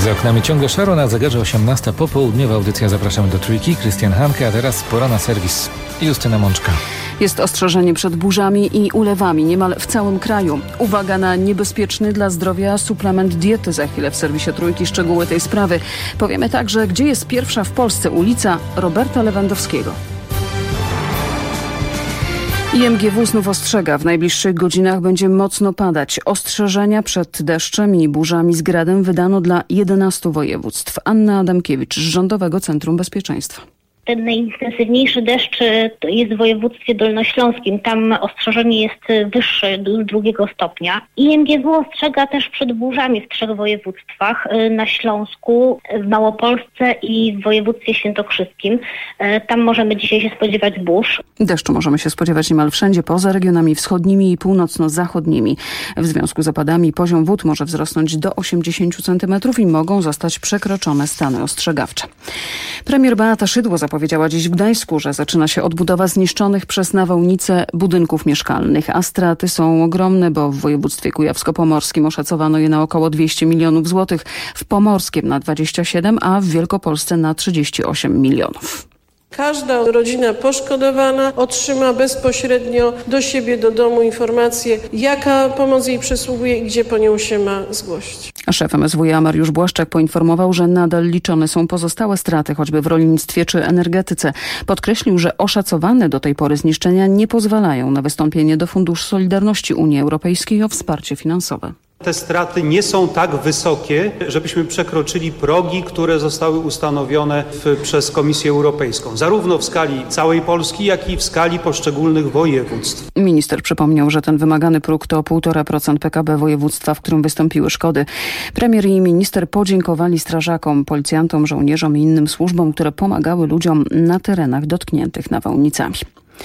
Za oknami ciągle szaro, na zegarze 18 popołudniowa audycja. Zapraszamy do Trójki. Krystian Hanke, a teraz pora na serwis. Justyna Mączka. Jest ostrzeżenie przed burzami i ulewami niemal w całym kraju. Uwaga na niebezpieczny dla zdrowia suplement diety. Za chwilę w serwisie Trójki szczegóły tej sprawy. Powiemy także, gdzie jest pierwsza w Polsce ulica Roberta Lewandowskiego. IMGW znów ostrzega, w najbliższych godzinach będzie mocno padać. Ostrzeżenia przed deszczem i burzami z gradem wydano dla 11 województw. Anna Adamkiewicz z Rządowego Centrum Bezpieczeństwa. Ten najintensywniejszy deszcz jest w województwie dolnośląskim. Tam ostrzeżenie jest wyższe, do 2 stopnia. IMGW ostrzega też przed burzami w 3 województwach. Na Śląsku, w Małopolsce i w województwie świętokrzyskim. Tam możemy dzisiaj się spodziewać burz. Deszczu możemy się spodziewać niemal wszędzie, poza regionami wschodnimi i północno-zachodnimi. W związku z opadami poziom wód może wzrosnąć do 80 cm i mogą zostać przekroczone stany ostrzegawcze. Premier Beata Szydło zapowiedziała dziś w Gdańsku, że zaczyna się odbudowa zniszczonych przez nawałnicę budynków mieszkalnych, a straty są ogromne, bo w województwie kujawsko-pomorskim oszacowano je na około 200 milionów złotych, w pomorskim na 27, a w Wielkopolsce na 38 milionów. Każda rodzina poszkodowana otrzyma bezpośrednio do siebie, do domu informację, jaka pomoc jej przysługuje i gdzie po nią się ma zgłosić. A szef MSWiA Mariusz Błaszczak poinformował, że nadal liczone są pozostałe straty, choćby w rolnictwie czy energetyce. Podkreślił, że oszacowane do tej pory zniszczenia nie pozwalają na wystąpienie do Funduszu Solidarności Unii Europejskiej o wsparcie finansowe. Te straty nie są tak wysokie, żebyśmy przekroczyli progi, które zostały ustanowione przez Komisję Europejską, zarówno w skali całej Polski, jak i w skali poszczególnych województw. Minister przypomniał, że ten wymagany próg to 1,5% PKB województwa, w którym wystąpiły szkody. Premier i minister podziękowali strażakom, policjantom, żołnierzom i innym służbom, które pomagały ludziom na terenach dotkniętych nawałnicami.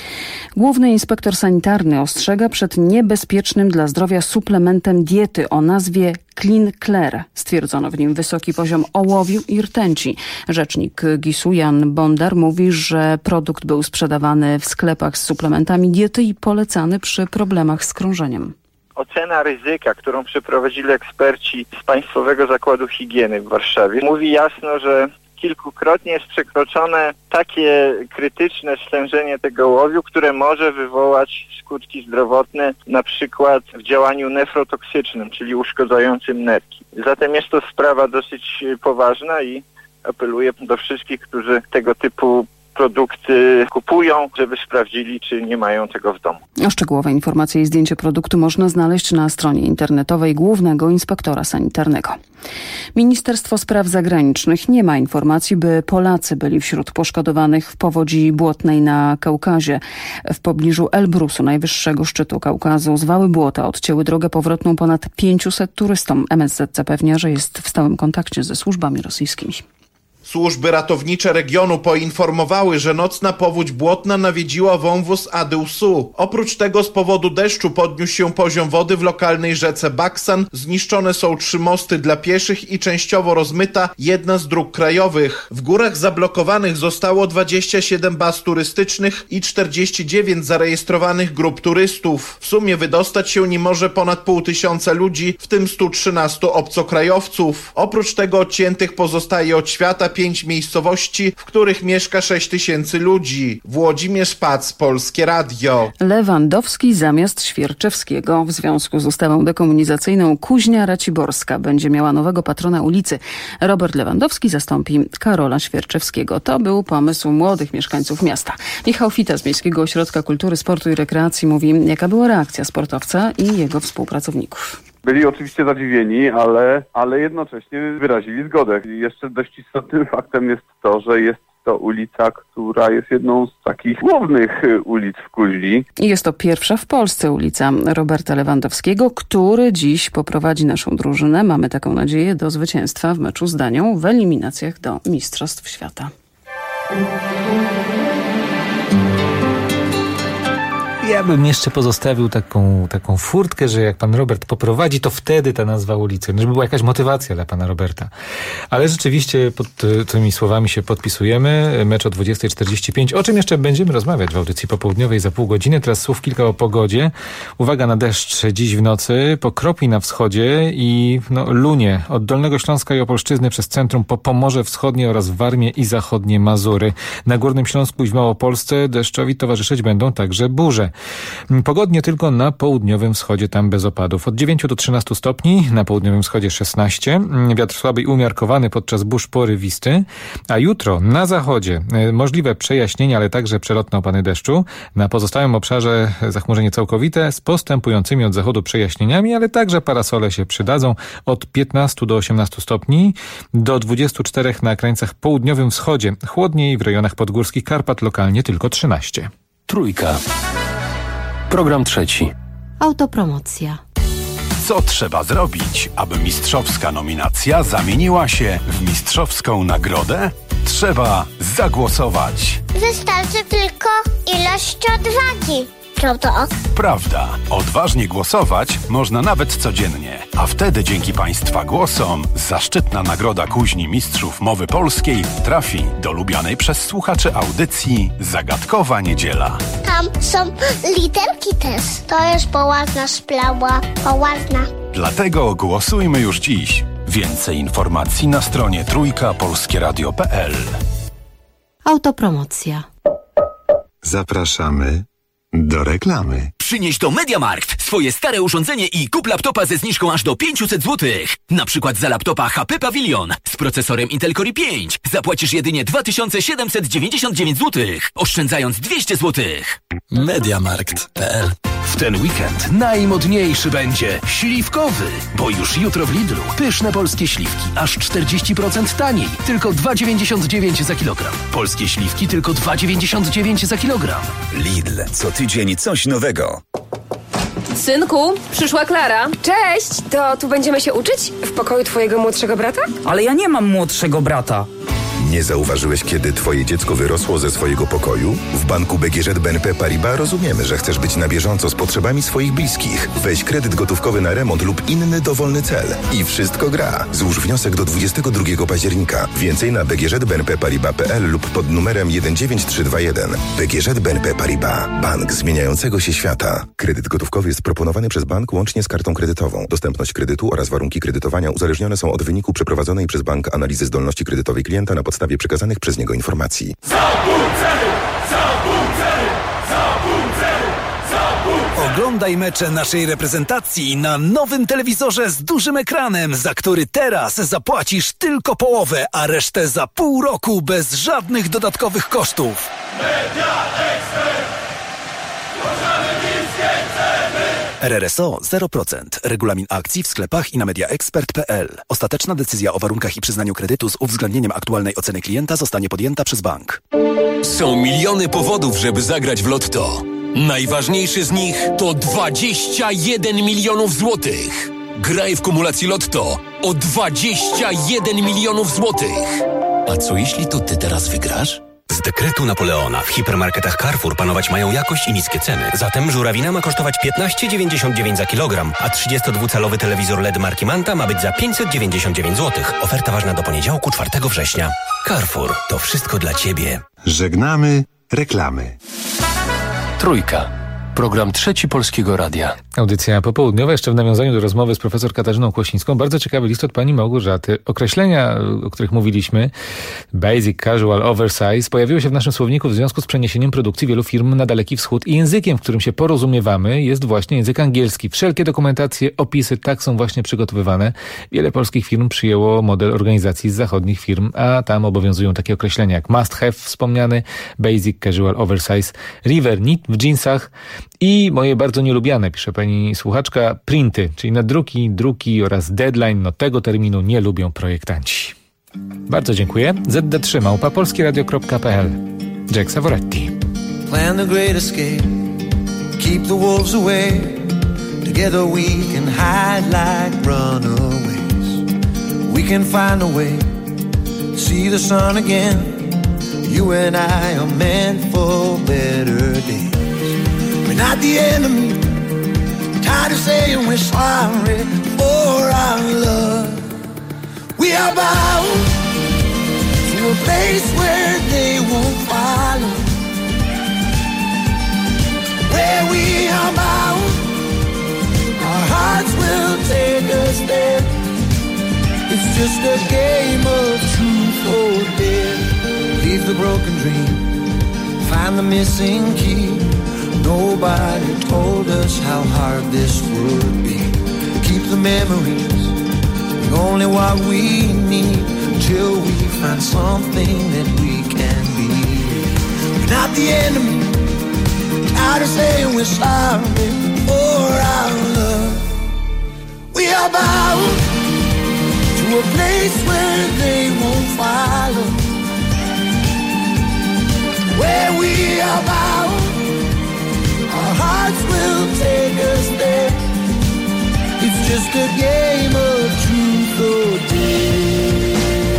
Główny inspektor sanitarny ostrzega przed niebezpiecznym dla zdrowia suplementem diety o nazwie Clean Clear. Stwierdzono w nim wysoki poziom ołowiu i rtęci. Rzecznik GIS-u Jan Bondar mówi, że produkt był sprzedawany w sklepach z suplementami diety i polecany przy problemach z krążeniem. Ocena ryzyka, którą przeprowadzili eksperci z Państwowego Zakładu Higieny w Warszawie, mówi jasno, że kilkukrotnie jest przekroczone takie krytyczne stężenie tego ołowiu, które może wywołać skutki zdrowotne, na przykład w działaniu nefrotoksycznym, czyli uszkadzającym nerki. Zatem jest to sprawa dosyć poważna i apeluję do wszystkich, którzy tego typu produkty kupują, żeby sprawdzili, czy nie mają tego w domu. Szczegółowe informacje i zdjęcie produktu można znaleźć na stronie internetowej Głównego Inspektora Sanitarnego. Ministerstwo Spraw Zagranicznych nie ma informacji, by Polacy byli wśród poszkodowanych w powodzi błotnej na Kaukazie. W pobliżu Elbrusu, najwyższego szczytu Kaukazu, zwały błota odcięły drogę powrotną ponad 500 turystom. MSZ zapewnia, że jest w stałym kontakcie ze służbami rosyjskimi. Służby ratownicze regionu poinformowały, że nocna powódź błotna nawiedziła wąwóz Adyłsu. Oprócz tego z powodu deszczu podniósł się poziom wody w lokalnej rzece Baksan. Zniszczone są 3 mosty dla pieszych i częściowo rozmyta jedna z dróg krajowych. W górach zablokowanych zostało 27 baz turystycznych i 49 zarejestrowanych grup turystów. W sumie wydostać się nie może ponad 500 ludzi, w tym 113 obcokrajowców. Oprócz tego odciętych pozostaje od świata 5 miejscowości, w których mieszka 6000 ludzi. Włodzimierz Pac, Polskie Radio. Lewandowski zamiast Świerczewskiego. W związku z ustawą dekomunizacyjną Kuźnia Raciborska będzie miała nowego patrona ulicy. Robert Lewandowski zastąpi Karola Świerczewskiego. To był pomysł młodych mieszkańców miasta. Michał Fita z Miejskiego Ośrodka Kultury, Sportu i Rekreacji mówi, jaka była reakcja sportowca i jego współpracowników. Byli oczywiście zadziwieni, ale jednocześnie wyrazili zgodę. Jeszcze dość istotnym faktem jest to, że jest to ulica, która jest jedną z takich głównych ulic w Kuźni. I jest to pierwsza w Polsce ulica Roberta Lewandowskiego, który dziś poprowadzi naszą drużynę, mamy taką nadzieję, do zwycięstwa w meczu z Danią w eliminacjach do Mistrzostw Świata. ja bym jeszcze pozostawił taką furtkę, że jak pan Robert poprowadzi, to wtedy ta nazwa ulicy, żeby była jakaś motywacja dla pana Roberta. Ale rzeczywiście pod tymi słowami się podpisujemy. Mecz o 20:45. O czym jeszcze będziemy rozmawiać w audycji popołudniowej za pół godziny. Teraz słów kilka o pogodzie. Uwaga na deszcz dziś w nocy. Pokropi na wschodzie i lunie od Dolnego Śląska i Opolszczyzny przez centrum po Pomorze Wschodnie oraz Warmię i zachodnie Mazury. Na Górnym Śląsku i w Małopolsce deszczowi towarzyszyć będą także burze. Pogodnie tylko na południowym wschodzie, tam bez opadów. Od 9 do 13 stopni, na południowym wschodzie 16. Wiatr słaby i umiarkowany podczas burz porywisty. A jutro na zachodzie możliwe przejaśnienia, ale także przelotne opady deszczu. Na pozostałym obszarze zachmurzenie całkowite z postępującymi od zachodu przejaśnieniami, ale także parasole się przydadzą. Od 15 do 18 stopni, do 24 na krańcach południowym wschodzie. Chłodniej w rejonach podgórskich Karpat, lokalnie tylko 13. Trójka. Program trzeci. Autopromocja. Co trzeba zrobić, aby mistrzowska nominacja zamieniła się w mistrzowską nagrodę? Trzeba zagłosować. Wystarczy tylko ilość odwagi. Prawda? Prawda. Odważnie głosować można nawet codziennie. A wtedy dzięki Państwa głosom zaszczytna nagroda Kuźni Mistrzów Mowy Polskiej trafi do lubianej przez słuchaczy audycji Zagadkowa Niedziela. Tam są literki też. To jest poważna sprawa. Poważna. Dlatego głosujmy już dziś. Więcej informacji na stronie trójkapolskieradio.pl. Autopromocja. Zapraszamy do reklamy. Przynieś do MediaMarkt swoje stare urządzenie i kup laptopa ze zniżką aż do 500 zł. Na przykład za laptopa HP Pavilion z procesorem Intel Core i5 zapłacisz jedynie 2799 zł, oszczędzając 200 zł. MediaMarkt.pl. W ten weekend najmodniejszy będzie śliwkowy, bo już jutro w Lidlu pyszne polskie śliwki aż 40% taniej, tylko 2,99 za kilogram. Polskie śliwki tylko 2,99 za kilogram. Lidl, co tydzień coś nowego. Synku, przyszła Klara. Cześć! To tu będziemy się uczyć? W pokoju twojego młodszego brata? Ale ja nie mam młodszego brata. Nie zauważyłeś, kiedy twoje dziecko wyrosło ze swojego pokoju? W banku BGŻ BNP Paribas rozumiemy, że chcesz być na bieżąco z potrzebami swoich bliskich. Weź kredyt gotówkowy na remont lub inny dowolny cel. I wszystko gra. Złóż wniosek do 22 października. Więcej na bgżbnpparibas.pl lub pod numerem 19321. BGŻ BNP Paribas. Bank zmieniającego się świata. Kredyt gotówkowy jest proponowany przez bank łącznie z kartą kredytową. Dostępność kredytu oraz warunki kredytowania uzależnione są od wyniku przeprowadzonej przez bank analizy zdolności kredytowej klienta na podstawie przekazanych przez niego informacji. Oglądaj mecze naszej reprezentacji na nowym telewizorze z dużym ekranem, za który teraz zapłacisz tylko połowę, a resztę za pół roku bez żadnych dodatkowych kosztów. RRSO 0%. Regulamin akcji w sklepach i na mediaexpert.pl. Ostateczna decyzja o warunkach i przyznaniu kredytu z uwzględnieniem aktualnej oceny klienta zostanie podjęta przez bank. Są miliony powodów, żeby zagrać w Lotto. Najważniejszy z nich to 21 milionów złotych. Graj w kumulacji Lotto o 21 milionów złotych. A co jeśli to ty teraz wygrasz? Z dekretu Napoleona w hipermarketach Carrefour panować mają jakość i niskie ceny. Zatem żurawina ma kosztować 15,99 za kilogram, a 32-calowy telewizor LED marki Manta ma być za 599 zł. Oferta ważna do poniedziałku 4 września. Carrefour. To wszystko dla Ciebie. Żegnamy reklamy. Trójka. Program trzeci Polskiego Radia. Audycja popołudniowa, jeszcze w nawiązaniu do rozmowy z profesor Katarzyną Kłosińską. Bardzo ciekawy list od pani Małgorzaty. Określenia, o których mówiliśmy, basic, casual, oversize, pojawiły się w naszym słowniku w związku z przeniesieniem produkcji wielu firm na Daleki Wschód i językiem, w którym się porozumiewamy, jest właśnie język angielski. Wszelkie dokumentacje, opisy tak są właśnie przygotowywane. Wiele polskich firm przyjęło model organizacji z zachodnich firm, a tam obowiązują takie określenia jak must have wspomniany, basic, casual, oversize, river, knit w jeansach, i moje bardzo nielubiane, pisze pani słuchaczka, printy, czyli druki oraz deadline, tego terminu nie lubią projektanci. Bardzo dziękuję. ZD3@polskieradio.pl. Jack Savoretti. Plan the great escape, keep the wolves away. Together we can hide like runaways. We can find a way, see the sun again. You and I are meant for better days. not the enemy. Tired of saying we're sorry for our love. We are bound to a place where they won't follow. Where we are bound, our hearts will take us there. It's just a game of truth or dare. Leave the broken dream, find the missing key. Nobody told us how hard this would be. Keep the memories, only what we need, till we find something that we can be. We're not the enemy. Tired of saying we're sorry for our love. We are bound to a place where they won't follow. Where we are bound, our hearts will take us there. It's just a game of truth or dare.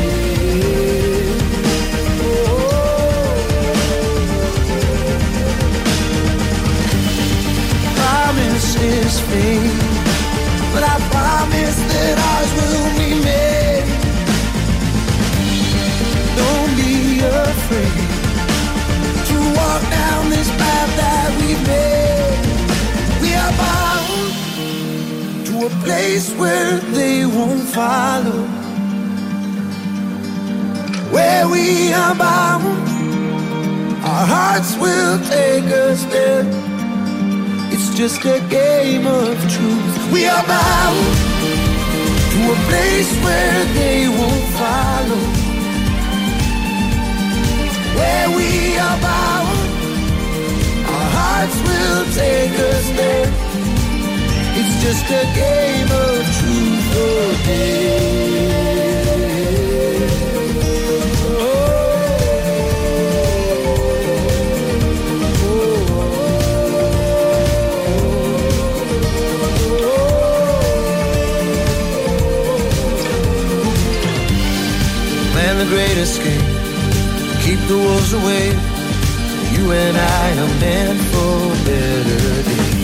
Promises fade, but I promise that ours will remain. Don't be afraid to walk down this path that we've made. We are bound to a place where they won't follow. Where we are bound, our hearts will take us there. It's just a game of truth. We are bound to a place where they won't follow. Where we are bound, our hearts will take us there. It's just a game of truth or dare. Plan the great escape, keep the wolves away. You and I are meant for better days.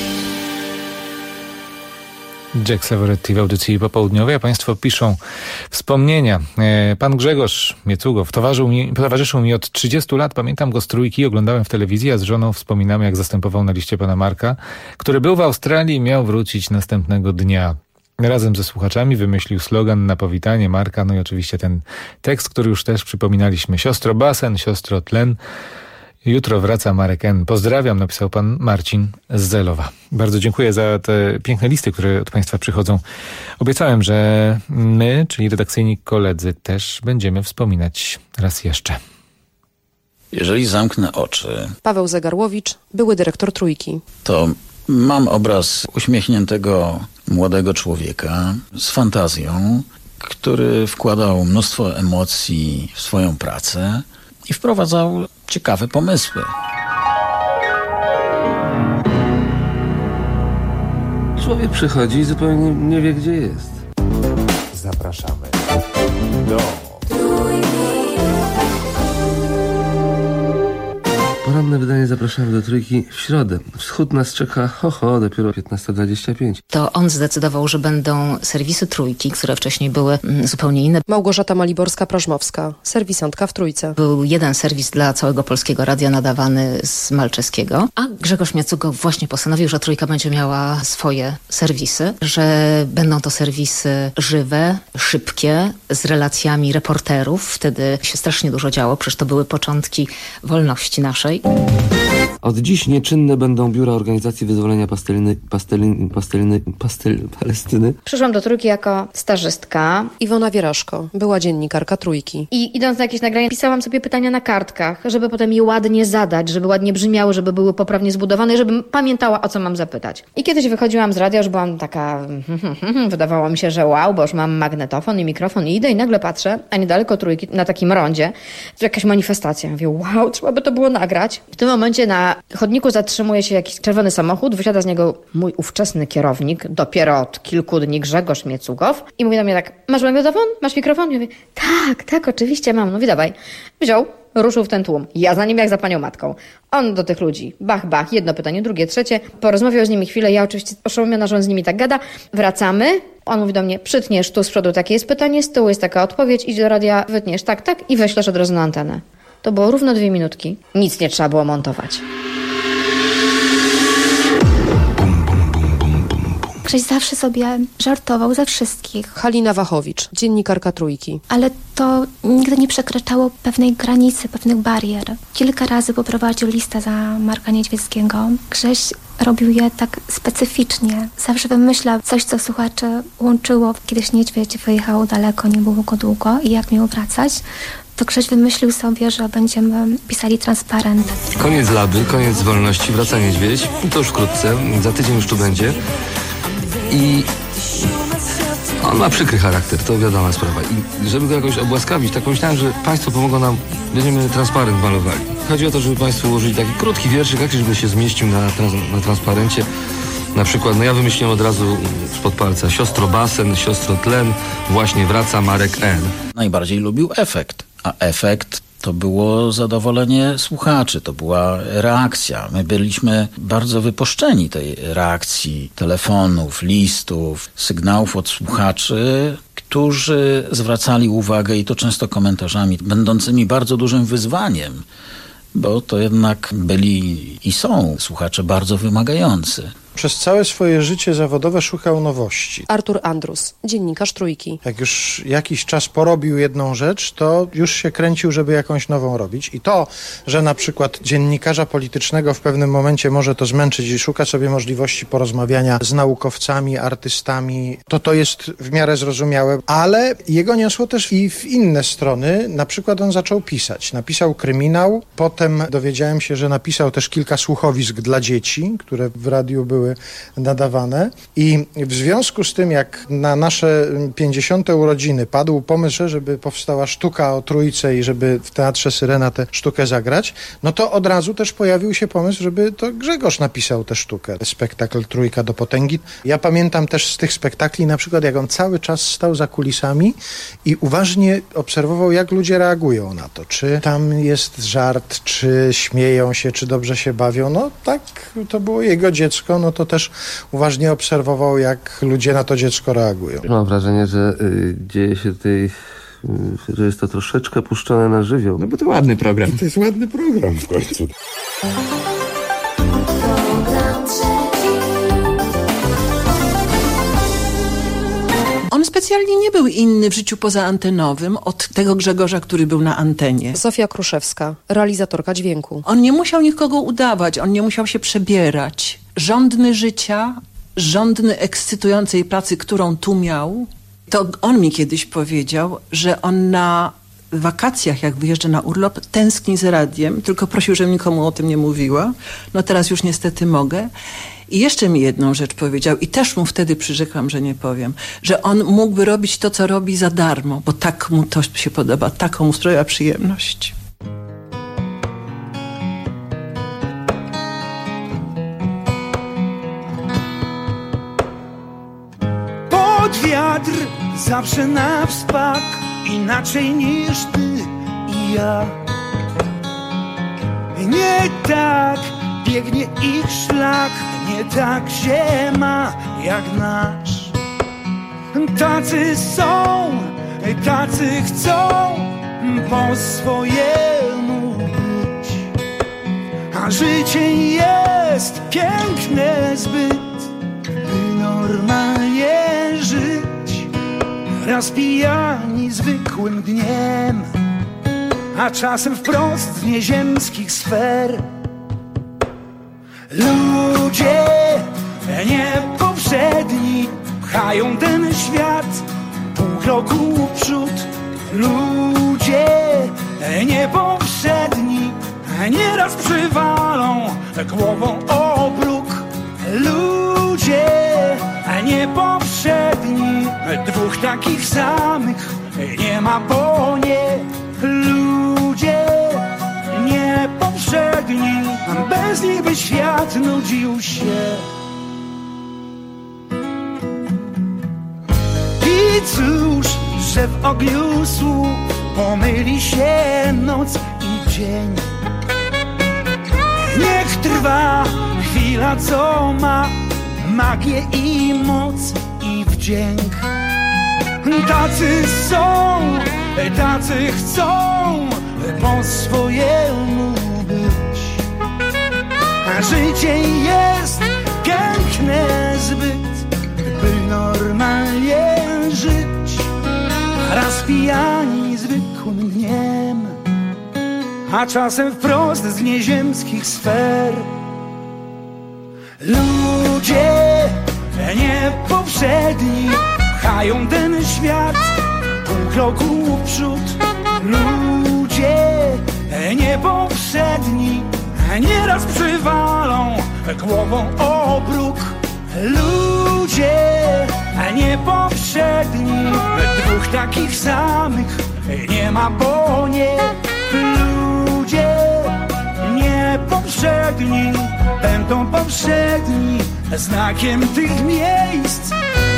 Jack Savoretti w audycji popołudniowej, a Państwo piszą wspomnienia. Pan Grzegorz Miecugow towarzyszył mi od 30 lat. Pamiętam go z Trójki, oglądałem w telewizji, a z żoną wspominamy, jak zastępował na liście pana Marka, który był w Australii i miał wrócić następnego dnia. Razem ze słuchaczami wymyślił slogan na powitanie Marka, no i oczywiście ten tekst, który już też przypominaliśmy. Siostro basen, siostro tlen, jutro wraca Marek N. Pozdrawiam, napisał pan Marcin z Zelowa. Bardzo dziękuję za te piękne listy, które od Państwa przychodzą. Obiecałem, że my, czyli redakcyjni koledzy, też będziemy wspominać raz jeszcze. Jeżeli zamknę oczy... Paweł Zegarłowicz, były dyrektor Trójki. To mam obraz uśmiechniętego młodego człowieka z fantazją, który wkładał mnóstwo emocji w swoją pracę i wprowadzał ciekawe pomysły. Człowiek przychodzi i zupełnie nie wie, gdzie jest. Zapraszamy do Poranne wydanie zapraszamy do Trójki w środę. Wschód nas czeka, dopiero 15:25. To on zdecydował, że będą serwisy Trójki, które wcześniej były zupełnie inne. Małgorzata Maliborska-Prażmowska, serwisantka w Trójce. Był jeden serwis dla całego Polskiego Radia nadawany z malczeskiego, a Grzegorz Miecugow właśnie postanowił, że Trójka będzie miała swoje serwisy, że będą to serwisy żywe, szybkie, z relacjami reporterów. Wtedy się strasznie dużo działo, przecież to były początki wolności naszej. Od dziś nieczynne będą biura Organizacji Wyzwolenia Palestyny. Przyszłam do Trójki jako stażystka. Iwona Wieraszko, była dziennikarka Trójki. I idąc na jakieś nagrania, pisałam sobie pytania na kartkach, żeby potem je ładnie zadać, żeby ładnie brzmiały, żeby były poprawnie zbudowane i żebym pamiętała, o co mam zapytać. I kiedyś wychodziłam z radia, już byłam taka... Wydawało mi się, że wow, bo już mam magnetofon i mikrofon i idę i nagle patrzę, a niedaleko Trójki, na takim rondzie, to jakaś manifestacja. Mówię, wow, trzeba by to było nagrać. W tym momencie na chodniku zatrzymuje się jakiś czerwony samochód, wysiada z niego mój ówczesny kierownik, dopiero od kilku dni Grzegorz Miecugow i mówi do mnie tak, masz magnetofon? Masz mikrofon? I ja mówię, tak, oczywiście mam. No mówi, dawaj. Wziął, ruszył w ten tłum. Ja za nim jak za panią matką. On do tych ludzi. Bach, bach. Jedno pytanie, drugie, trzecie. Porozmawiał z nimi chwilę. Ja oczywiście oszołomiona, że on z nimi tak gada. Wracamy. On mówi do mnie, przytniesz tu z przodu takie jest pytanie, z tyłu jest taka odpowiedź, idź do radia, wytniesz tak i weślesz od razu na antenę. To było równo 2 minutki. Nic nie trzeba było montować. Grześ zawsze sobie żartował ze wszystkich. Halina Wachowicz, dziennikarka Trójki. Ale to nigdy nie przekraczało pewnej granicy, pewnych barier. Kilka razy poprowadził listę za Marka Niedźwieckiego. Grześ robił je tak specyficznie. Zawsze wymyślał coś, co słuchaczy łączyło. Kiedyś Niedźwiedź wyjechał daleko, nie było go długo i jak miał wracać, to Grześ wymyślił sobie, że będziemy pisali transparent. Koniec Laby, koniec wolności, wraca Niedźwiedź. To już wkrótce, za tydzień już tu będzie. I on ma przykry charakter, to wiadoma sprawa. I żeby go jakoś obłaskawić, tak pomyślałem, że państwo pomogą nam, będziemy transparent malowali. Chodzi o to, żeby państwu ułożyć taki krótki wierszyk, jakiś, żeby się zmieścił na transparencie. Na przykład, ja wymyśliłem od razu spod palca: siostro basen, siostro tlen, właśnie wraca Marek N. Najbardziej lubił efekt, a efekt to było zadowolenie słuchaczy, to była reakcja. My byliśmy bardzo wypuszczeni tej reakcji telefonów, listów, sygnałów od słuchaczy, którzy zwracali uwagę, i to często komentarzami, będącymi bardzo dużym wyzwaniem, bo to jednak byli i są słuchacze bardzo wymagający. Przez całe swoje życie zawodowe szukał nowości. Artur Andrus, dziennikarz Trójki. Jak już jakiś czas porobił jedną rzecz, to już się kręcił, żeby jakąś nową robić. I to, że na przykład dziennikarza politycznego w pewnym momencie może to zmęczyć i szuka sobie możliwości porozmawiania z naukowcami, artystami, to jest w miarę zrozumiałe. Ale jego niosło też i w inne strony. Na przykład on zaczął pisać. Napisał kryminał. Potem dowiedziałem się, że napisał też kilka słuchowisk dla dzieci, które w radiu były nadawane, i w związku z tym, jak na nasze 50. urodziny padł pomysł, żeby powstała sztuka o Trójce i żeby w Teatrze Syrena tę sztukę zagrać, no to od razu też pojawił się pomysł, żeby to Grzegorz napisał tę sztukę, spektakl Trójka do potęgi. Ja pamiętam też z tych spektakli na przykład, jak on cały czas stał za kulisami i uważnie obserwował, jak ludzie reagują na to, czy tam jest żart, czy śmieją się, czy dobrze się bawią. No tak, to było jego dziecko, no to też uważnie obserwował, jak ludzie na to dziecko reagują. Mam wrażenie, że dzieje się tutaj, że jest to troszeczkę puszczone na żywioł. No bo to ładny program. To jest ładny program w końcu. On specjalnie nie był inny w życiu pozaantenowym od tego Grzegorza, który był na antenie. Zofia Kruszewska, realizatorka dźwięku. On nie musiał nikogo udawać, on nie musiał się przebierać. Żądny życia, żądny ekscytującej pracy, którą tu miał. To on mi kiedyś powiedział, że on na wakacjach, jak wyjeżdża na urlop, tęskni za radiem, tylko prosił, żebym nikomu o tym nie mówiła. No teraz już niestety mogę. I jeszcze mi jedną rzecz powiedział, i też mu wtedy przyrzekłam, że nie powiem, że on mógłby robić to, co robi, za darmo, bo tak mu to się podoba, taką mu sprawia przyjemność. Pod wiatr zawsze na wspak, inaczej niż ty i ja. Nie tak biegnie ich szlak, nie tak się ma jak nasz. Tacy są, tacy chcą po swojemu być. A życie jest piękne zbyt, by normalnie żyć. Raz pijani zwykłym dniem, a czasem wprost z nieziemskich sfer. Ludzie niepowszedni pchają ten świat pół kroku w przód. Ludzie niepowszedni nieraz przywalą głową o bruk. Ludzie niepowszedni, dwóch takich samych nie ma, bo nie. Ludzie niepowszedni, bez nich by świat nudził się. I cóż, że w ogniu słów pomyli się noc i dzień. Niech trwa chwila, co ma magię i moc i wdzięk. Tacy są, tacy chcą po swojemu być. A życie jest piękne zbyt, by normalnie żyć. Raz pijani zwykłym dniem, a czasem wprost z nieziemskich sfer. Ludzie niepowszedni pchają ten świat pół kroku w przód. Ludzie niepowszedni nieraz przywalą głową o próg. Ludzie niepowszedni, dwóch takich samych nie ma, bo nie. Ludzie niepowszedni będą powszedni znakiem tych miejsc.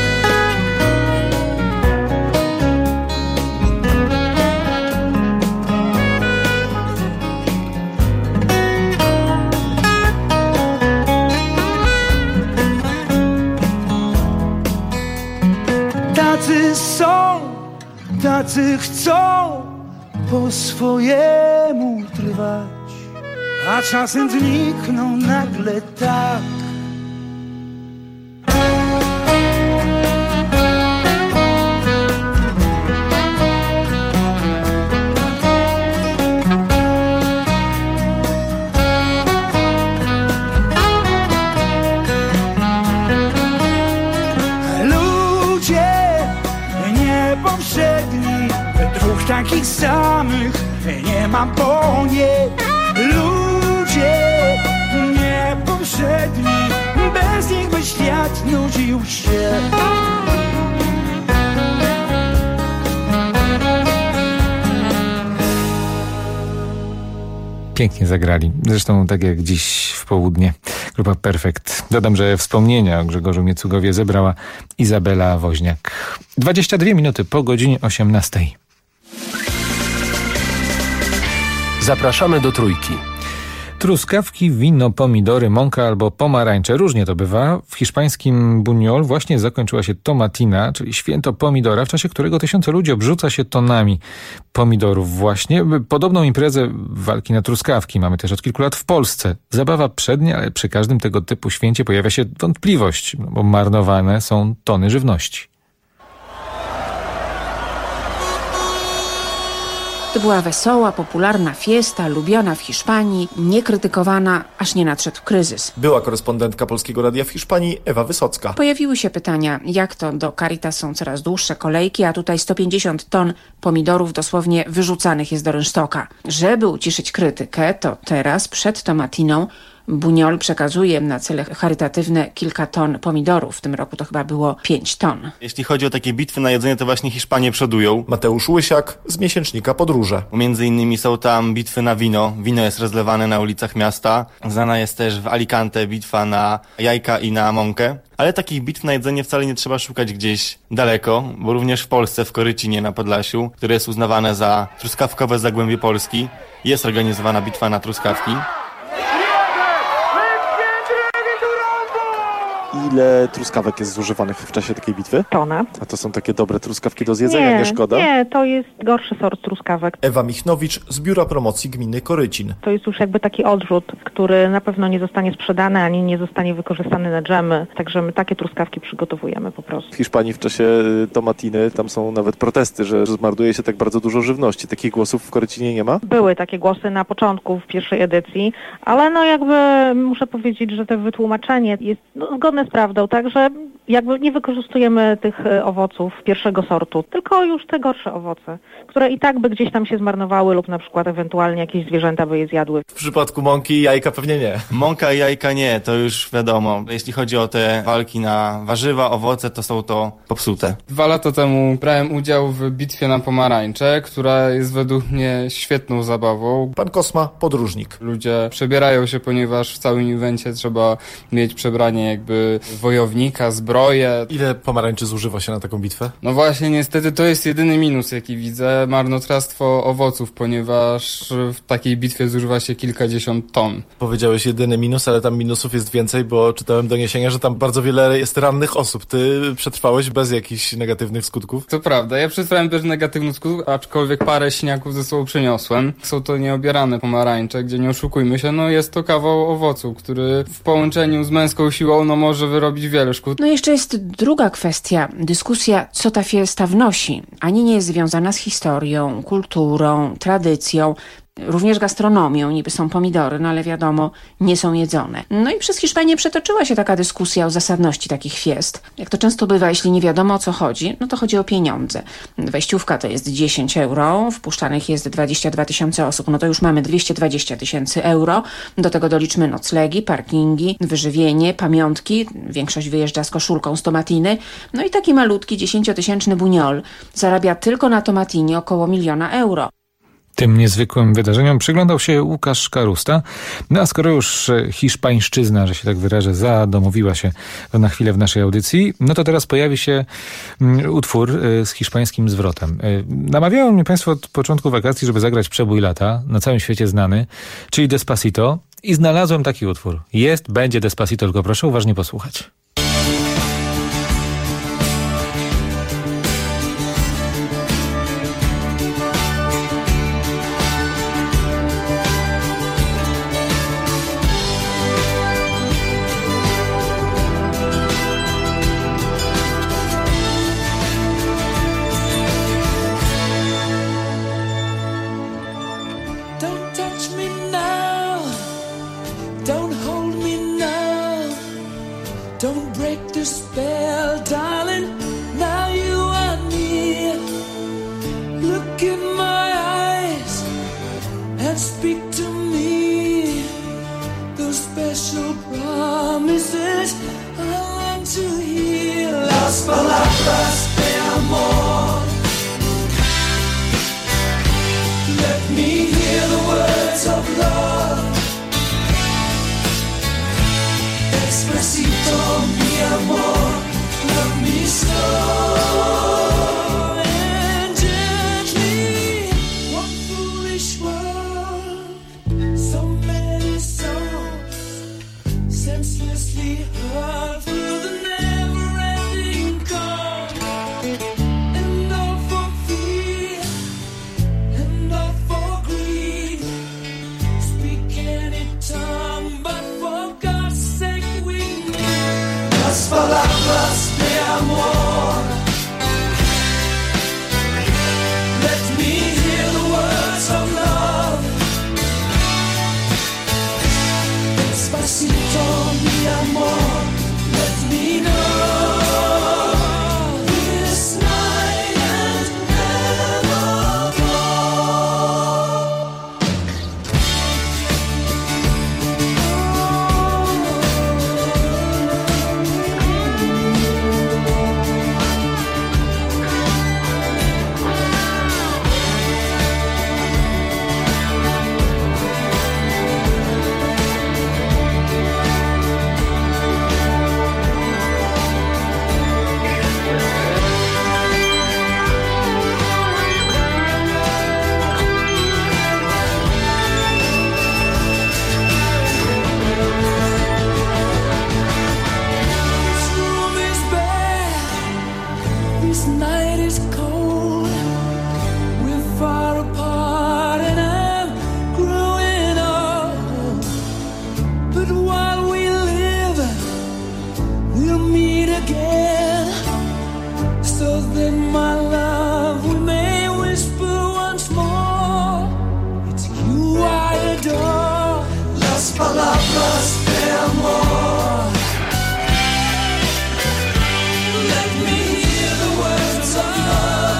Tacy są, tacy chcą po swojemu trwać, a czasem znikną nagle tak. Takich samych nie ma, bo nie. Ludzie niepowszedni, bez nich by świat nudził się. Pięknie zagrali. Zresztą tak jak dziś w południe. Grupa Perfekt. Dodam, że wspomnienia o Grzegorzu Miecugowie zebrała Izabela Woźniak. 22 minuty po godzinie 18. Zapraszamy do Trójki. Truskawki, wino, pomidory, mąka albo pomarańcze. Różnie to bywa. W hiszpańskim Buñol właśnie zakończyła się tomatina, czyli święto pomidora, w czasie którego tysiące ludzi obrzuca się tonami pomidorów właśnie. Podobną imprezę walki na truskawki mamy też od kilku lat w Polsce. Zabawa przednia, ale przy każdym tego typu święcie pojawia się wątpliwość, bo marnowane są tony żywności. To była wesoła, popularna fiesta, lubiana w Hiszpanii, niekrytykowana, aż nie nadszedł kryzys. Była korespondentka Polskiego Radia w Hiszpanii Ewa Wysocka. Pojawiły się pytania, jak to do Caritas są coraz dłuższe kolejki, a tutaj 150 ton pomidorów dosłownie wyrzucanych jest do rynsztoka. Żeby uciszyć krytykę, to teraz przed tomatiną Buñol przekazuje na cele charytatywne kilka ton pomidorów. W tym roku to chyba było 5 ton. Jeśli chodzi o takie bitwy na jedzenie, to właśnie Hiszpanie przodują. Mateusz Łysiak z miesięcznika Podróże. Między innymi są tam bitwy na wino. Wino jest rozlewane na ulicach miasta. Znana jest też w Alicante bitwa na jajka i na mąkę. Ale takich bitw na jedzenie wcale nie trzeba szukać gdzieś daleko, bo również w Polsce, w Korycinie na Podlasiu, które jest uznawane za truskawkowe zagłębie Polski, jest organizowana bitwa na truskawki. Ile truskawek jest zużywanych w czasie takiej bitwy? Tonę. A to są takie dobre truskawki do zjedzenia, nie szkoda? Nie, to jest gorszy sort truskawek. Ewa Michnowicz z Biura Promocji Gminy Korycin. To jest już jakby taki odrzut, który na pewno nie zostanie sprzedany, ani nie zostanie wykorzystany na dżemy. Także my takie truskawki przygotowujemy po prostu. W Hiszpanii w czasie tomatiny tam są nawet protesty, że zmarnuje się tak bardzo dużo żywności. Takich głosów w Korycinie nie ma? Były takie głosy na początku, w pierwszej edycji, ale no jakby muszę powiedzieć, że to wytłumaczenie jest zgodne z prawdą, także jakby nie wykorzystujemy tych owoców pierwszego sortu, tylko już te gorsze owoce, które i tak by gdzieś tam się zmarnowały lub na przykład ewentualnie jakieś zwierzęta by je zjadły. W przypadku mąki i jajka pewnie nie. Mąka i jajka nie, to już wiadomo. Jeśli chodzi o te walki na warzywa, owoce, to są to popsute. 2 lata temu brałem udział w bitwie na pomarańcze, która jest według mnie świetną zabawą. Pan Kosma, podróżnik. Ludzie przebierają się, ponieważ w całym evencie trzeba mieć przebranie jakby wojownika, zbroi, stroje. Ile pomarańczy zużywa się na taką bitwę? No właśnie, niestety to jest jedyny minus, jaki widzę. Marnotrawstwo owoców, ponieważ w takiej bitwie zużywa się kilkadziesiąt ton. Powiedziałeś jedyny minus, ale tam minusów jest więcej, bo czytałem doniesienia, że tam bardzo wiele jest rannych osób. Ty przetrwałeś bez jakichś negatywnych skutków? To prawda, ja przetrwałem bez negatywnych skutków, aczkolwiek parę siniaków ze sobą przyniosłem. Są to nieobierane pomarańcze, gdzie nie oszukujmy się, no jest to kawał owocu, który w połączeniu z męską siłą no może wyrobić wiele szkód. No jeszcze jest druga kwestia, dyskusja, co ta fiesta wnosi. Ani nie jest związana z historią, kulturą, tradycją, również gastronomią, niby są pomidory, no ale wiadomo, nie są jedzone. No i przez Hiszpanię przetoczyła się taka dyskusja o zasadności takich fiest. Jak to często bywa, jeśli nie wiadomo o co chodzi, no to chodzi o pieniądze. Wejściówka to jest 10 euro, wpuszczanych jest 22 000 osób, no to już mamy 220 000 euro. Do tego doliczmy noclegi, parkingi, wyżywienie, pamiątki. Większość wyjeżdża z koszulką z Tomatiny. No i taki malutki 10-tysięczny Buñol zarabia tylko na Tomatinie około 1 000 000 euro. Tym niezwykłym wydarzeniom przyglądał się Łukasz Karusta. No a skoro już hiszpańszczyzna, że się tak wyrażę, zadomowiła się na chwilę w naszej audycji, no to teraz pojawi się utwór z hiszpańskim zwrotem. Namawiają mnie Państwo od początku wakacji, żeby zagrać Przebój lata, na całym świecie znany, czyli Despacito, i znalazłem taki utwór. Będzie Despacito, tylko proszę uważnie posłuchać. Let me hear the words of love.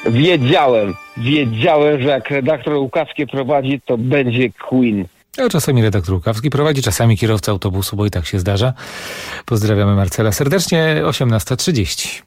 Wiedziałem, że jak redaktor Łukawski prowadzi, to będzie Queen. Ale czasami redaktor Łukawski prowadzi, czasami kierowca autobusu, bo i tak się zdarza. Pozdrawiamy Marcela serdecznie, 18:30.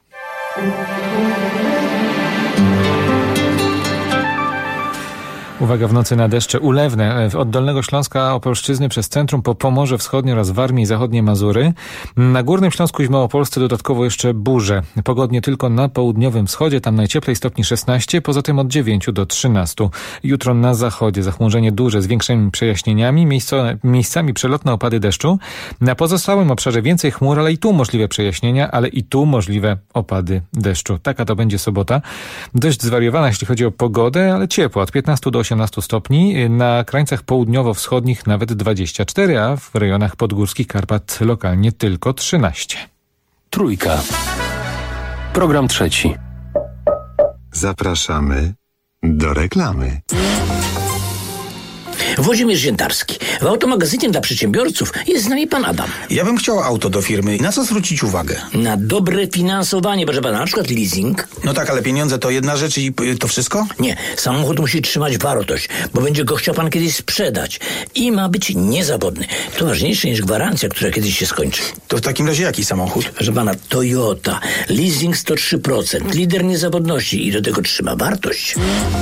Uwaga, w nocy na deszcze ulewne od Dolnego Śląska, Opolszczyzny przez centrum po Pomorze Wschodnie oraz Warmię i zachodnie Mazury. Na Górnym Śląsku i w Małopolsce dodatkowo jeszcze burze. Pogodnie tylko na południowym wschodzie, tam najcieplej stopni 16, poza tym od 9 do 13. Jutro na zachodzie zachmurzenie duże z większymi przejaśnieniami, miejscami przelotne opady deszczu. Na pozostałym obszarze więcej chmur, ale i tu możliwe przejaśnienia, ale i tu możliwe opady deszczu. Taka to będzie sobota. Dość zwariowana, jeśli chodzi o pogodę, ale ciepło, od 15 do 18 stopni, na krańcach południowo-wschodnich nawet 24, a w rejonach podgórskich Karpat lokalnie tylko 13. Trójka. Program trzeci. Zapraszamy do reklamy. Włodzimierz Ziętarski. W Automagazynie dla przedsiębiorców jest z nami pan Adam. Ja bym chciał auto do firmy. Na co zwrócić uwagę? Na dobre finansowanie, proszę pana, na przykład leasing. No tak, ale pieniądze to jedna rzecz i to wszystko? Nie, samochód musi trzymać wartość, bo będzie go chciał pan kiedyś sprzedać. I ma być niezawodny. To ważniejsze niż gwarancja, która kiedyś się skończy. To w takim razie jaki samochód? Proszę pana, Toyota. Leasing 103%. Lider niezawodności i do tego trzyma wartość.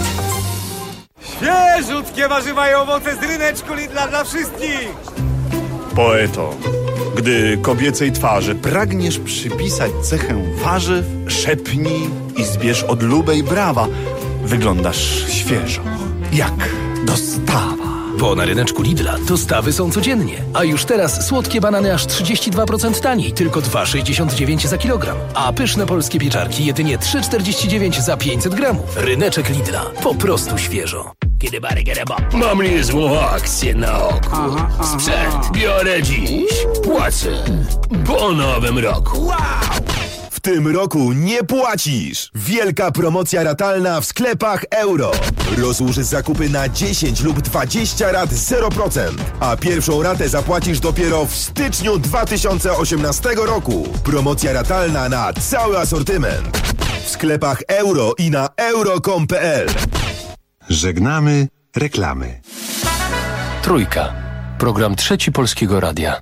Świeżutkie warzywa i owoce z ryneczku Lidla dla wszystkich! Poeto, gdy kobiecej twarzy pragniesz przypisać cechę warzyw, szepnij i zbierz odlubej brawa. Wyglądasz świeżo, jak dostawa. Bo na ryneczku Lidla dostawy są codziennie. A już teraz słodkie banany aż 32% taniej, tylko 2,69 za kilogram. A pyszne polskie pieczarki jedynie 3,49 za 500 gramów. Ryneczek Lidla. Po prostu świeżo. Mam niezłą akcję na oku. Sprzęt biorę dziś. Płacę po nowym roku. W tym roku nie płacisz! Wielka promocja ratalna w sklepach Euro. Rozłóż zakupy na 10 lub 20 rat 0%, a pierwszą ratę zapłacisz dopiero w styczniu 2018 roku. Promocja ratalna na cały asortyment. W sklepach Euro i na euro.com.pl. Żegnamy reklamy. Trójka. Program trzeci Polskiego Radia.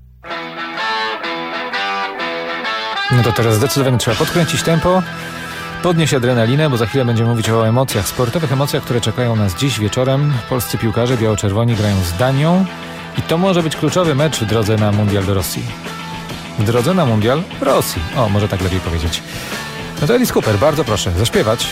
No to teraz zdecydowanie trzeba podkręcić tempo, podnieść adrenalinę, bo za chwilę będziemy mówić o emocjach, sportowych emocjach, które czekają nas dziś wieczorem. Polscy piłkarze biało-czerwoni grają z Danią i to może być kluczowy mecz w drodze na mundial do Rosji. W drodze na mundial Rosji. O, może tak lepiej powiedzieć. No to Alice Cooper, bardzo proszę, zaśpiewać.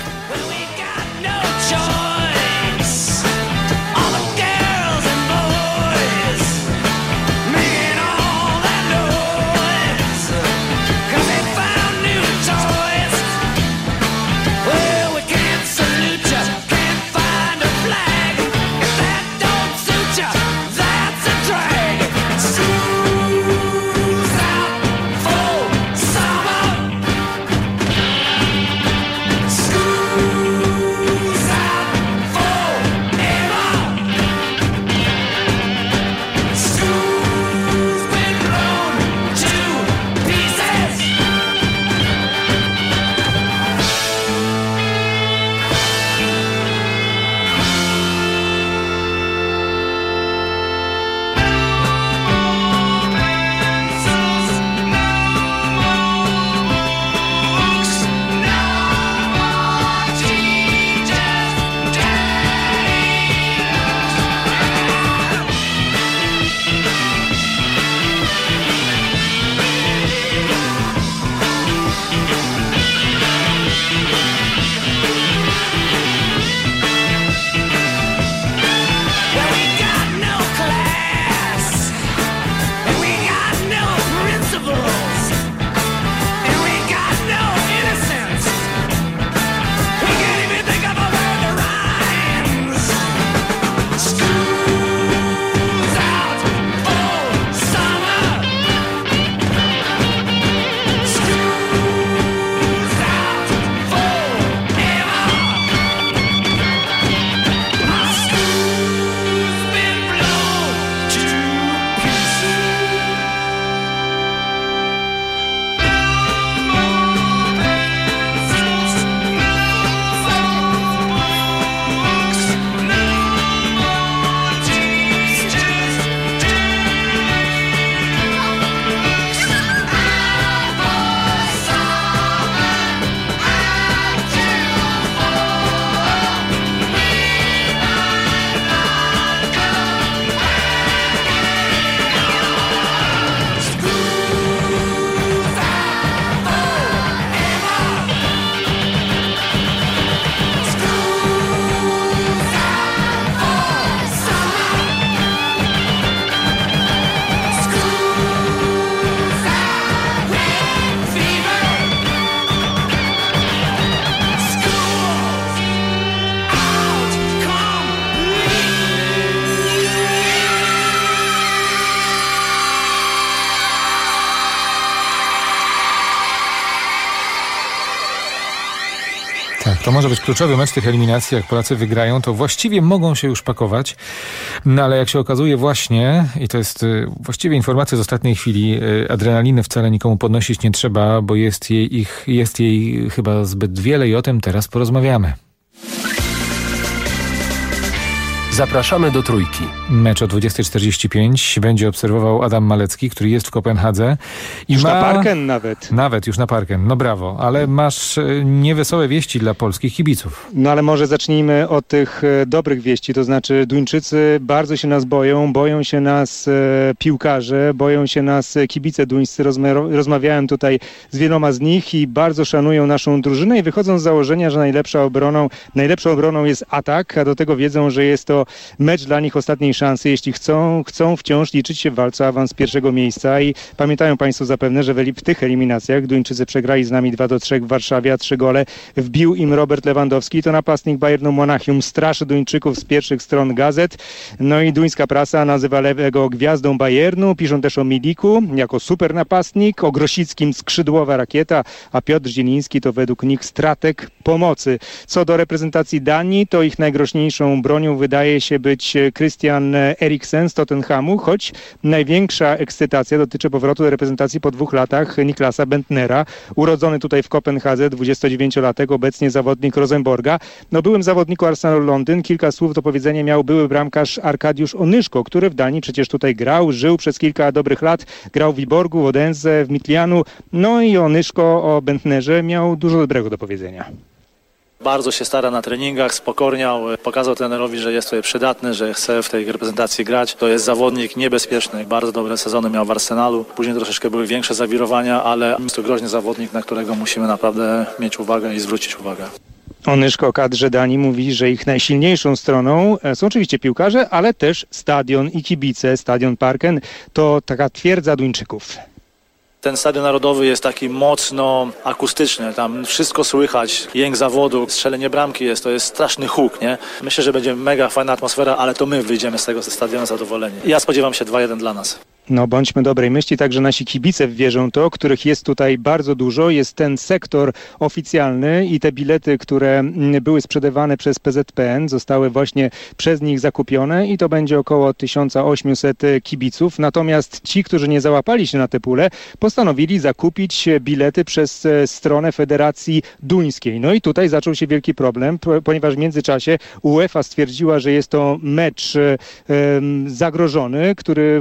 To może być kluczowy mecz tych eliminacji. Jak Polacy wygrają, to właściwie mogą się już pakować. No ale jak się okazuje właśnie, i to jest właściwie informacja z ostatniej chwili, adrenaliny wcale nikomu podnosić nie trzeba, bo jest jej chyba zbyt wiele i o tym teraz porozmawiamy. Zapraszamy do Trójki. Mecz o 20:45 będzie obserwował Adam Malecki, który jest w Kopenhadze. I już na Parken nawet. Nawet już na Parken, no brawo. Ale masz niewesołe wieści dla polskich kibiców. No ale może zacznijmy od tych dobrych wieści, to znaczy Duńczycy bardzo się nas boją się nas piłkarze, boją się nas kibice duńscy. Rozmawiałem tutaj z wieloma z nich i bardzo szanują naszą drużynę i wychodzą z założenia, że najlepszą obroną jest atak, a do tego wiedzą, że jest to mecz dla nich ostatniej szansy, jeśli chcą wciąż liczyć się w walce o awans z pierwszego miejsca i pamiętają Państwo zapewne, że w tych eliminacjach Duńczycy przegrali z nami 2-3 w Warszawie, a 3 gole wbił im Robert Lewandowski. To napastnik Bayernu Monachium straszy Duńczyków z pierwszych stron gazet. No i duńska prasa nazywa Lewego gwiazdą Bayernu. Piszą też o Miliku jako super napastnik, o Grosickim skrzydłowa rakieta, a Piotr Zieliński to według nich strateg pomocy. Co do reprezentacji Danii, to ich najgroźniejszą bronią wydaje się być Christian Eriksen z Tottenhamu, choć największa ekscytacja dotyczy powrotu do reprezentacji po 2 latach Niklasa Bentnera, urodzony tutaj w Kopenhadze, 29-latek, obecnie zawodnik Rosenborga. No byłym zawodniku Arsenalu Londyn, kilka słów do powiedzenia miał były bramkarz Arkadiusz Onyszko, który w Danii przecież tutaj grał, żył przez kilka dobrych lat, grał w Viborgu, w Odense, w Midtjyllandu, no i Onyszko o Bentnerze miał dużo dobrego do powiedzenia. Bardzo się stara na treningach, spokorniał, pokazał trenerowi, że jest tutaj przydatny, że chce w tej reprezentacji grać. To jest zawodnik niebezpieczny, bardzo dobre sezony miał w Arsenalu. Później troszeczkę były większe zawirowania, ale jest to groźny zawodnik, na którego musimy naprawdę mieć uwagę i zwrócić uwagę. Onyszko o kadrze Danii mówi, że ich najsilniejszą stroną są oczywiście piłkarze, ale też stadion i kibice. Stadion Parken to taka twierdza Duńczyków. Ten stadion narodowy jest taki mocno akustyczny, tam wszystko słychać, jęk zawodu, strzelenie bramki to jest straszny huk, nie? Myślę, że będzie mega fajna atmosfera, ale to my wyjdziemy z tego stadionu zadowoleni. Ja spodziewam się 2-1 dla nas. No bądźmy dobrej myśli, także nasi kibice wierzą to, których jest tutaj bardzo dużo. Jest ten sektor oficjalny i te bilety, które były sprzedawane przez PZPN, zostały właśnie przez nich zakupione i to będzie około 1800 kibiców. Natomiast ci, którzy nie załapali się na tę pulę, postanowili zakupić bilety przez stronę Federacji Duńskiej. No i tutaj zaczął się wielki problem, ponieważ w międzyczasie UEFA stwierdziła, że jest to mecz zagrożony,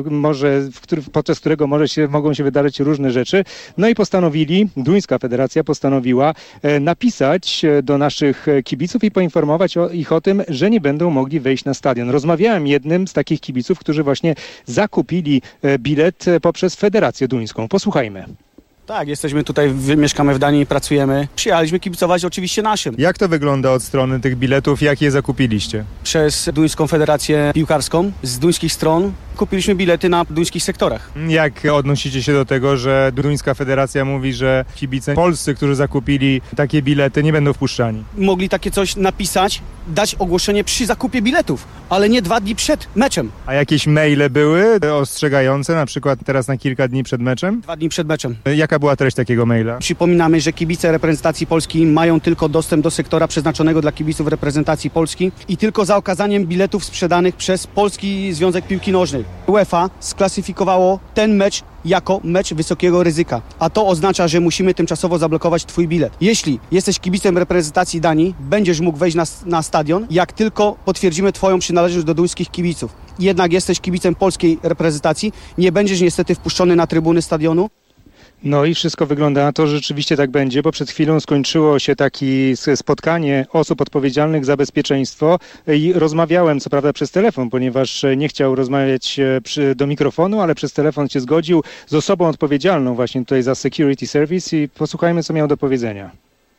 podczas którego mogą się wydarzyć różne rzeczy. No i duńska federacja postanowiła napisać do naszych kibiców i poinformować ich o tym, że nie będą mogli wejść na stadion. Rozmawiałem jednym z takich kibiców, którzy właśnie zakupili bilet poprzez Federację Duńską. Posłuchajmy. Tak, jesteśmy tutaj, mieszkamy w Danii i pracujemy. Przyjechaliśmy kibicować oczywiście naszym. Jak to wygląda od strony tych biletów? Jak je zakupiliście? Przez Duńską Federację Piłkarską z duńskich stron kupiliśmy bilety na duńskich sektorach. Jak odnosicie się do tego, że Duńska Federacja mówi, że kibice polscy, którzy zakupili takie bilety, nie będą wpuszczani? Mogli takie coś napisać, dać ogłoszenie przy zakupie biletów, ale nie 2 dni przed meczem. A jakieś maile były ostrzegające, na przykład teraz na kilka dni przed meczem? 2 dni przed meczem. Jaka była treść takiego maila? Przypominamy, że kibice reprezentacji Polski mają tylko dostęp do sektora przeznaczonego dla kibiców reprezentacji Polski i tylko za okazaniem biletów sprzedanych przez Polski Związek Piłki Nożnej. UEFA sklasyfikowało ten mecz jako mecz wysokiego ryzyka, a to oznacza, że musimy tymczasowo zablokować Twój bilet. Jeśli jesteś kibicem reprezentacji Danii, będziesz mógł wejść na stadion, jak tylko potwierdzimy Twoją przynależność do duńskich kibiców. Jednak jesteś kibicem polskiej reprezentacji, nie będziesz niestety wpuszczony na trybuny stadionu. No i wszystko wygląda na to, że rzeczywiście tak będzie, bo przed chwilą skończyło się takie spotkanie osób odpowiedzialnych za bezpieczeństwo i rozmawiałem, co prawda przez telefon, ponieważ nie chciał rozmawiać do mikrofonu, ale przez telefon się zgodził z osobą odpowiedzialną właśnie tutaj za Security Service i posłuchajmy, co miał do powiedzenia.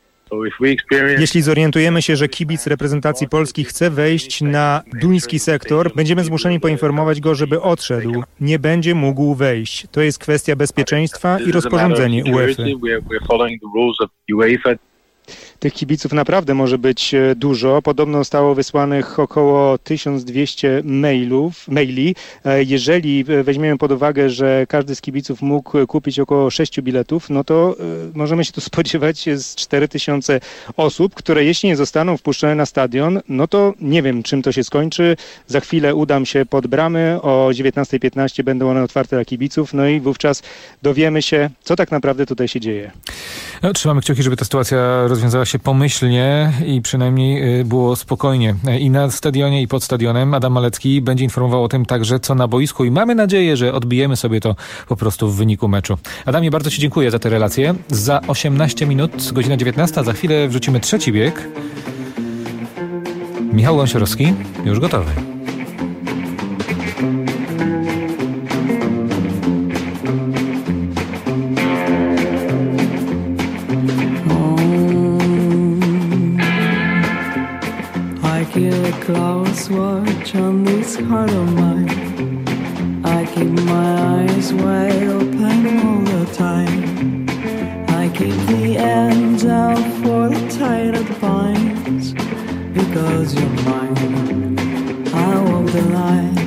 Jeśli zorientujemy się, że kibic reprezentacji Polski chce wejść na duński sektor, będziemy zmuszeni poinformować go, żeby odszedł. Nie będzie mógł wejść. To jest kwestia bezpieczeństwa i rozporządzenie UEFA. tych kibiców naprawdę może być dużo. Podobno zostało wysłanych około 1200 maili. Jeżeli weźmiemy pod uwagę, że każdy z kibiców mógł kupić około 6 biletów, no to możemy się tu spodziewać z 4000 osób, które jeśli nie zostaną wpuszczone na stadion, no to nie wiem, czym to się skończy. Za chwilę udam się pod bramy, o 19:15 będą one otwarte dla kibiców, no i wówczas dowiemy się, co tak naprawdę tutaj się dzieje. No, trzymamy kciuki, żeby ta sytuacja rozwiązała się pomyślnie i przynajmniej było spokojnie. I na stadionie, i pod stadionem Adam Malecki będzie informował o tym także, co na boisku i mamy nadzieję, że odbijemy sobie to po prostu w wyniku meczu. Adamie, bardzo Ci dziękuję za te relacje. Za 18 minut, godzina 19, za chwilę wrzucimy trzeci bieg. Michał Gąsiorowski, już gotowy. Close watch on this heart of mine. I keep my eyes wide open all the time. I keep the ends out for the tide that binds. Because you're mine, I walk the line.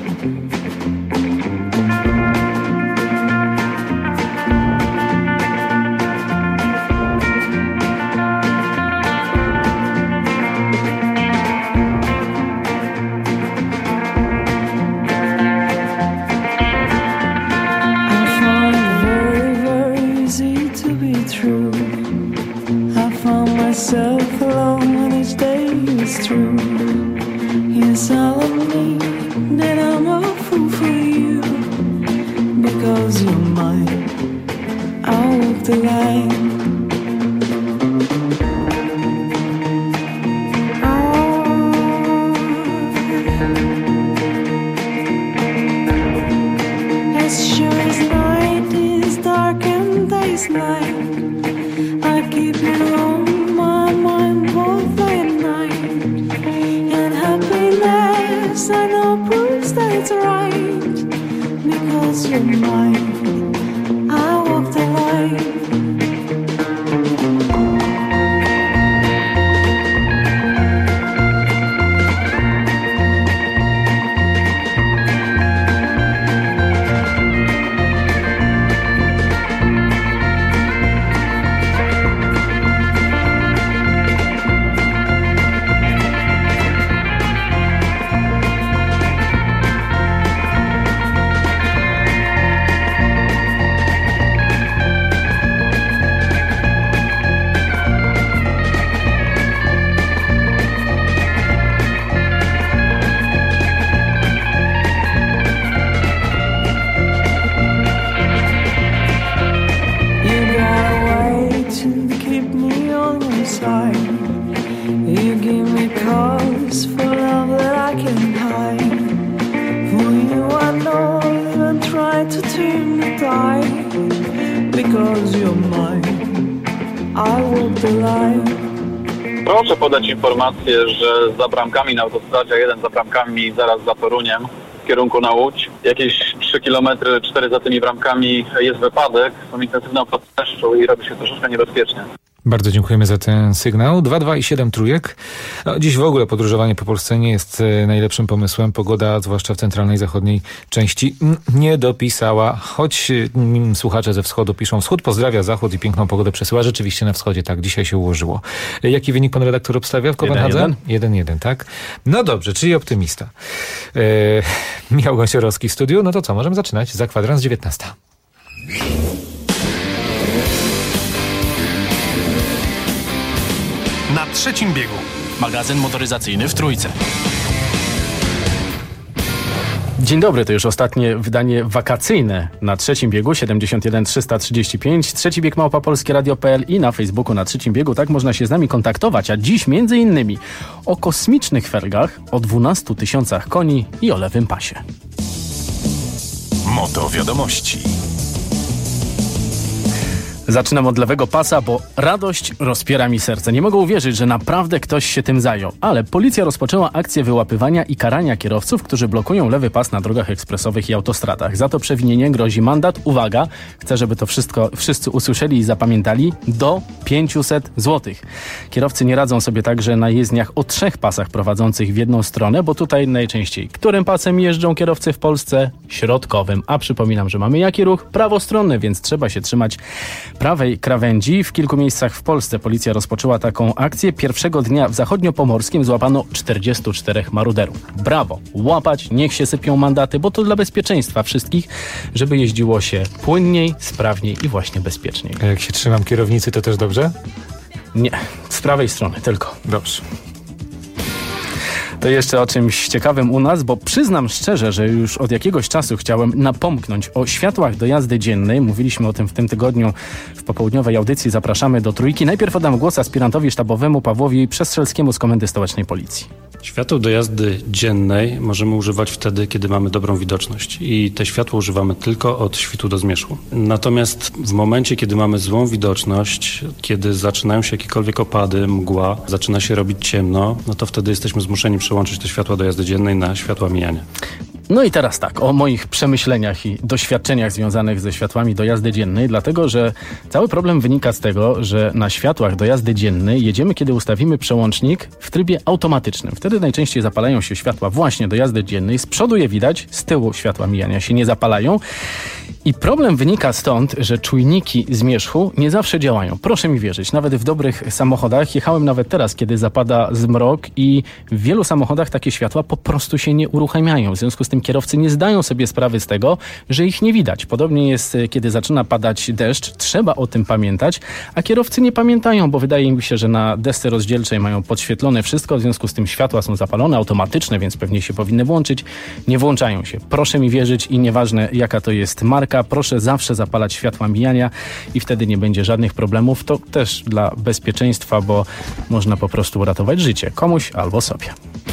Myself alone when each day is true. Yes, all of me, that I'm a fool for you. Because you're mine, I'll walk the line. As sure as night is dark and day is light, I keep you on my mind both day and night. And happiness I know proves that it's right. Because you're mine, I walk the line. Proszę podać informację, że za bramkami na autostradzie, a jeden za bramkami zaraz za Toruniem w kierunku na Łódź, jakieś 3 km, 4 za tymi bramkami jest wypadek, są intensywne opady deszczu i robi się troszeczkę niebezpiecznie. Bardzo dziękujemy za ten sygnał. 2,2 i 7 trójek. Dziś w ogóle podróżowanie po Polsce nie jest najlepszym pomysłem. Pogoda, zwłaszcza w centralnej, zachodniej części, nie dopisała. Choć słuchacze ze wschodu piszą, wschód pozdrawia zachód i piękną pogodę przesyła. Rzeczywiście na wschodzie tak, dzisiaj się ułożyło. Jaki wynik pan redaktor obstawia w Kopenhadze? 1-1, tak? No dobrze, czyli optymista. Michał Gąsiorowski w studiu. No to co, możemy zaczynać za kwadrans 19. Na trzecim biegu. Magazyn motoryzacyjny w Trójce. Dzień dobry, to już ostatnie wydanie wakacyjne na trzecim biegu 71 335. Trzeci bieg @polskieradio.pl i na Facebooku na trzecim biegu. Tak można się z nami kontaktować. A dziś między innymi o kosmicznych felgach, o 12 000 koni i o lewym pasie. Moto wiadomości. Zaczynam od lewego pasa, bo radość rozpiera mi serce. Nie mogę uwierzyć, że naprawdę ktoś się tym zajął. Ale policja rozpoczęła akcję wyłapywania i karania kierowców, którzy blokują lewy pas na drogach ekspresowych i autostradach. Za to przewinienie grozi mandat, uwaga, chcę, żeby to wszystko wszyscy usłyszeli i zapamiętali, do 500 zł. Kierowcy nie radzą sobie także na jezdniach o 3 pasach prowadzących w jedną stronę, bo tutaj najczęściej którym pasem jeżdżą kierowcy w Polsce? Środkowym. A przypominam, że mamy jaki ruch? Prawostronny, więc trzeba się trzymać prawej krawędzi. W kilku miejscach w Polsce policja rozpoczęła taką akcję. Pierwszego dnia w zachodniopomorskim złapano 44 maruderów. Brawo! Łapać, niech się sypią mandaty, bo to dla bezpieczeństwa wszystkich, żeby jeździło się płynniej, sprawniej i właśnie bezpieczniej. A jak się trzymam kierownicy, to też dobrze? Nie, z prawej strony tylko. Dobrze. To jeszcze o czymś ciekawym u nas, bo przyznam szczerze, że już od jakiegoś czasu chciałem napomknąć o światłach do jazdy dziennej. Mówiliśmy o tym w tym tygodniu w popołudniowej audycji. Zapraszamy do Trójki. Najpierw oddam głos aspirantowi sztabowemu Pawłowi Przestrzelskiemu z Komendy Stołecznej Policji. Świateł do jazdy dziennej możemy używać wtedy, kiedy mamy dobrą widoczność i te światło używamy tylko od świtu do zmierzchu. Natomiast w momencie, kiedy mamy złą widoczność, kiedy zaczynają się jakiekolwiek opady, mgła, zaczyna się robić ciemno, no to wtedy jesteśmy zmuszeni przełączyć te światła do jazdy dziennej na światła mijania. No i teraz tak, o moich przemyśleniach i doświadczeniach związanych ze światłami do jazdy dziennej, dlatego że cały problem wynika z tego, że na światłach do jazdy dziennej jedziemy, kiedy ustawimy przełącznik w trybie automatycznym. Wtedy najczęściej zapalają się światła właśnie do jazdy dziennej, z przodu je widać, z tyłu światła mijania się nie zapalają. I problem wynika stąd, że czujniki zmierzchu nie zawsze działają. Proszę mi wierzyć, nawet w dobrych samochodach, jechałem nawet teraz, kiedy zapada zmrok i w wielu samochodach takie światła po prostu się nie uruchamiają. W związku z tym kierowcy nie zdają sobie sprawy z tego, że ich nie widać. Podobnie jest, kiedy zaczyna padać deszcz, trzeba o tym pamiętać, a kierowcy nie pamiętają, bo wydaje mi się, że na desce rozdzielczej mają podświetlone wszystko, w związku z tym światła są zapalone, automatyczne, więc pewnie się powinny włączyć. Nie włączają się. Proszę mi wierzyć i nieważne jaka to jest marka, proszę zawsze zapalać światła mijania i wtedy nie będzie żadnych problemów. To też dla bezpieczeństwa, bo można po prostu uratować życie komuś albo sobie.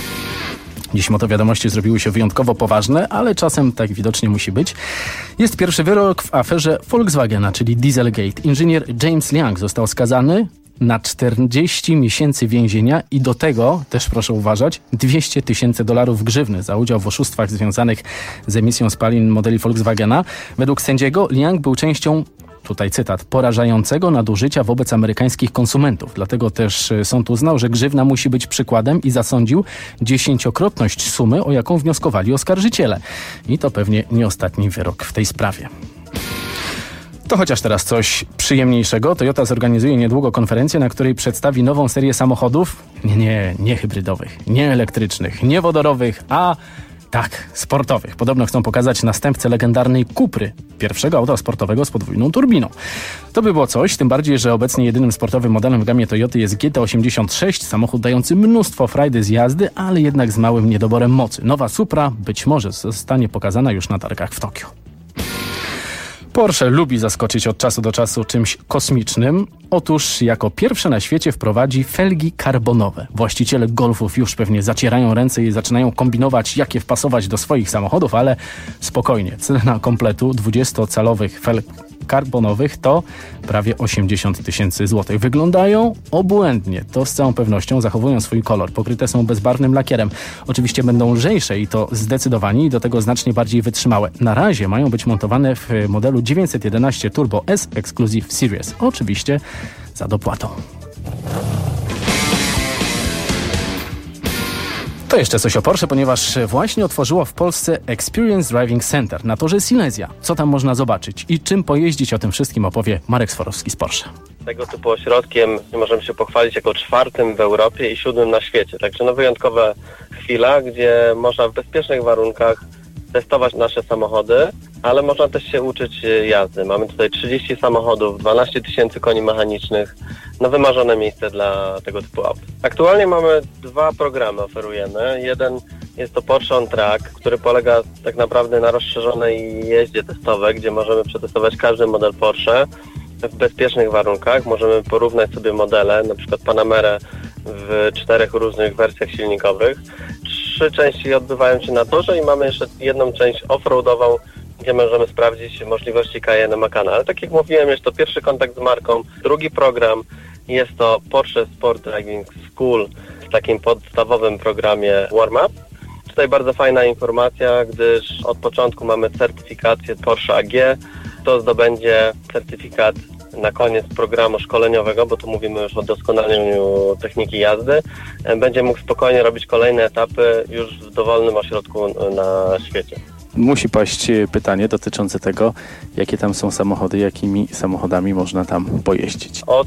Dziś motowiadomości zrobiły się wyjątkowo poważne, ale czasem tak widocznie musi być. Jest pierwszy wyrok w aferze Volkswagena, czyli Dieselgate. Inżynier James Liang został skazany na 40 miesięcy więzienia i do tego, też proszę uważać, $200,000 grzywny za udział w oszustwach związanych z emisją spalin modeli Volkswagena. Według sędziego Liang był częścią, tutaj cytat, porażającego nadużycia wobec amerykańskich konsumentów. Dlatego też sąd uznał, że grzywna musi być przykładem i zasądził 10-krotność sumy, o jaką wnioskowali oskarżyciele. I to pewnie nie ostatni wyrok w tej sprawie. To chociaż teraz coś przyjemniejszego. Toyota zorganizuje niedługo konferencję, na której przedstawi nową serię samochodów. Nie hybrydowych, nie elektrycznych, nie wodorowych, a tak, sportowych. Podobno chcą pokazać następcę legendarnej Cupry, pierwszego auta sportowego z podwójną turbiną. To by było coś, tym bardziej, że obecnie jedynym sportowym modelem w gamie Toyoty jest GT86, samochód dający mnóstwo frajdy z jazdy, ale jednak z małym niedoborem mocy. Nowa Supra być może zostanie pokazana już na targach w Tokio. Porsche lubi zaskoczyć od czasu do czasu czymś kosmicznym. Otóż jako pierwsze na świecie wprowadzi felgi karbonowe. Właściciele Golfów już pewnie zacierają ręce i zaczynają kombinować, jak je wpasować do swoich samochodów, ale spokojnie. Cena kompletu 20-calowych felg karbonowych to prawie 80,000 złotych. Wyglądają obłędnie. To z całą pewnością zachowują swój kolor. Pokryte są bezbarwnym lakierem. Oczywiście będą lżejsze i to zdecydowanie i do tego znacznie bardziej wytrzymałe. Na razie mają być montowane w modelu 911 Turbo S Exclusive Series. Oczywiście za dopłatą. To jeszcze coś o Porsche, ponieważ właśnie otworzyło w Polsce Experience Driving Center na torze Silesia. Co tam można zobaczyć i czym pojeździć, o tym wszystkim opowie Marek Sforowski z Porsche. Tego typu ośrodkiem możemy się pochwalić jako 4. w Europie i 7. na świecie. Także wyjątkowa chwila, gdzie można w bezpiecznych warunkach testować nasze samochody, ale można też się uczyć jazdy. Mamy tutaj 30 samochodów, 12 000 koni mechanicznych, wymarzone miejsce dla tego typu aut. Aktualnie mamy 2 programy, oferujemy. Jeden jest to Porsche On Track, który polega tak naprawdę na rozszerzonej jeździe testowej, gdzie możemy przetestować każdy model Porsche w bezpiecznych warunkach. Możemy porównać sobie modele, na przykład Panamerę w 4 różnych wersjach silnikowych. 3 części odbywają się na torze i mamy jeszcze jedną część offroadową, gdzie możemy sprawdzić możliwości Cayenne Macana. Ale tak jak mówiłem, jest to pierwszy kontakt z marką. Drugi program jest to Porsche Sport Driving School w takim podstawowym programie warm-up. Tutaj bardzo fajna informacja, gdyż od początku mamy certyfikację Porsche AG. To zdobędzie certyfikat na koniec programu szkoleniowego, bo tu mówimy już o doskonaleniu techniki jazdy. Będzie mógł spokojnie robić kolejne etapy już w dowolnym ośrodku na świecie. Musi paść pytanie dotyczące tego, jakie tam są samochody, jakimi samochodami można tam pojeździć. Od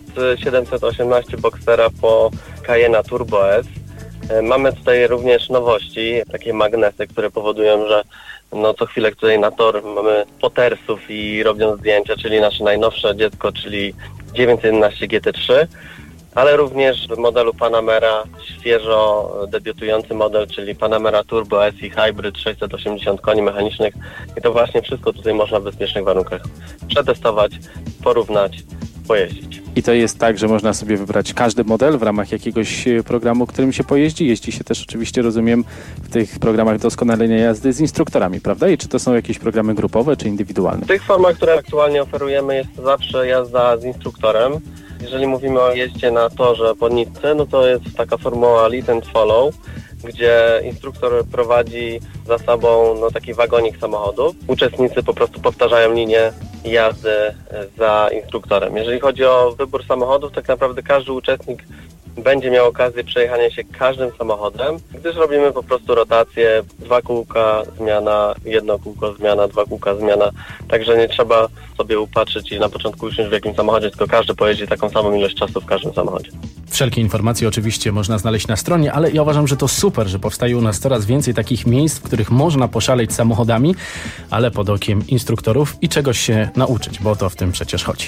718 Boxstera po Cayenne Turbo S. Mamy tutaj również nowości, takie magnesy, które powodują, że co chwilę tutaj na tor mamy potersów i robią zdjęcia, czyli nasze najnowsze dziecko, czyli 911 GT3, ale również w modelu Panamera świeżo debiutujący model, czyli Panamera Turbo S i Hybrid 680 koni mechanicznych i to właśnie wszystko tutaj można w bezpiecznych warunkach przetestować, porównać, pojeździć. I to jest tak, że można sobie wybrać każdy model w ramach jakiegoś programu, którym się pojeździ. Jeździ się też oczywiście, rozumiem, w tych programach doskonalenia jazdy z instruktorami, prawda? I czy to są jakieś programy grupowe, czy indywidualne? W tych formach, które aktualnie oferujemy, jest to zawsze jazda z instruktorem. Jeżeli mówimy o jeździe na torze po nitce, to jest taka formuła lead and follow, gdzie instruktor prowadzi za sobą taki wagonik samochodu. Uczestnicy po prostu powtarzają linię jazdy za instruktorem. Jeżeli chodzi o wybór samochodów, tak naprawdę każdy uczestnik będzie miał okazję przejechania się każdym samochodem, gdyż robimy po prostu rotację, 2 kółka zmiana, 1 kółko zmiana, 2 kółka zmiana, także nie trzeba sobie upatrzyć i na początku usiąść w jakimś samochodzie, tylko każdy pojeździ taką samą ilość czasu w każdym samochodzie. Wszelkie informacje oczywiście można znaleźć na stronie, ale ja uważam, że to super, że powstaje u nas coraz więcej takich miejsc, w których można poszaleć samochodami, ale pod okiem instruktorów i czegoś się nauczyć, bo o to w tym przecież chodzi.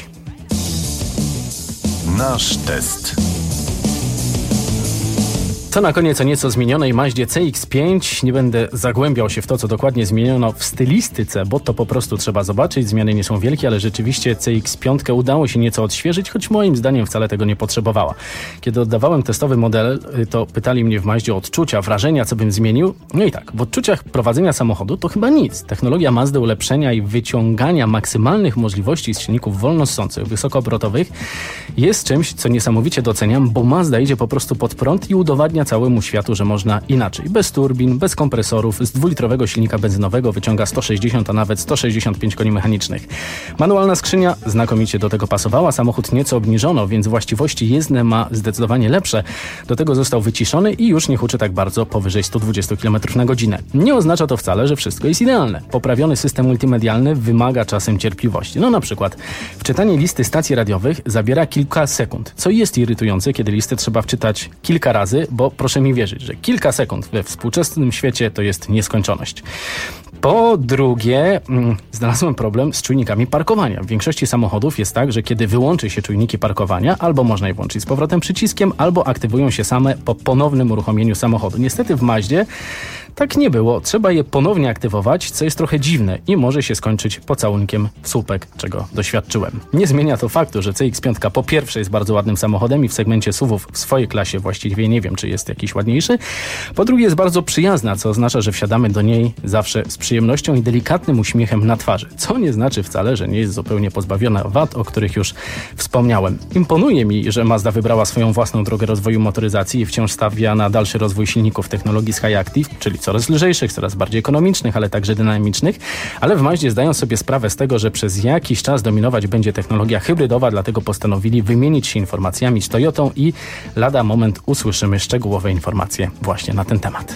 Nasz test. To na koniec o nieco zmienionej Mazdzie CX-5. Nie będę zagłębiał się w to, co dokładnie zmieniono w stylistyce, bo to po prostu trzeba zobaczyć. Zmiany nie są wielkie, ale rzeczywiście CX-5 udało się nieco odświeżyć, choć moim zdaniem wcale tego nie potrzebowała. Kiedy oddawałem testowy model, to pytali mnie w Mazdzie o odczucia, wrażenia, co bym zmienił. No i tak, w odczuciach prowadzenia samochodu to chyba nic. Technologia Mazdy ulepszenia i wyciągania maksymalnych możliwości z silników wolnossących, wysokoobrotowych jest czymś, co niesamowicie doceniam, bo Mazda idzie po prostu pod prąd i udowadnia całemu światu, że można inaczej. Bez turbin, bez kompresorów, z 2-litrowego silnika benzynowego wyciąga 160, a nawet 165 koni mechanicznych. Manualna skrzynia znakomicie do tego pasowała, samochód nieco obniżono, więc właściwości jezdne ma zdecydowanie lepsze. Do tego został wyciszony i już nie huczy tak bardzo powyżej 120 km na godzinę. Nie oznacza to wcale, że wszystko jest idealne. Poprawiony system multimedialny wymaga czasem cierpliwości. Na przykład wczytanie listy stacji radiowych zabiera kilka sekund, co jest irytujące, kiedy listy trzeba wczytać kilka razy, bo proszę mi wierzyć, że kilka sekund we współczesnym świecie to jest nieskończoność. Po drugie, znalazłem problem z czujnikami parkowania. W większości samochodów jest tak, że kiedy wyłączy się czujniki parkowania, albo można je włączyć z powrotem przyciskiem, albo aktywują się same po ponownym uruchomieniu samochodu. Niestety w Mazdzie tak nie było. Trzeba je ponownie aktywować, co jest trochę dziwne i może się skończyć pocałunkiem w słupek, czego doświadczyłem. Nie zmienia to faktu, że CX-5 po pierwsze jest bardzo ładnym samochodem i w segmencie SUV-ów w swojej klasie właściwie nie wiem, czy jest jakiś ładniejszy. Po drugie jest bardzo przyjazna, co oznacza, że wsiadamy do niej zawsze z przyjemnością i delikatnym uśmiechem na twarzy. Co nie znaczy wcale, że nie jest zupełnie pozbawiona wad, o których już wspomniałem. Imponuje mi, że Mazda wybrała swoją własną drogę rozwoju motoryzacji i wciąż stawia na dalszy rozwój silników technologii SkyActiv, czyli coraz lżejszych, coraz bardziej ekonomicznych, ale także dynamicznych, ale w Mazdzie zdają sobie sprawę z tego, że przez jakiś czas dominować będzie technologia hybrydowa, dlatego postanowili wymienić się informacjami z Toyotą i lada moment usłyszymy szczegółowe informacje właśnie na ten temat.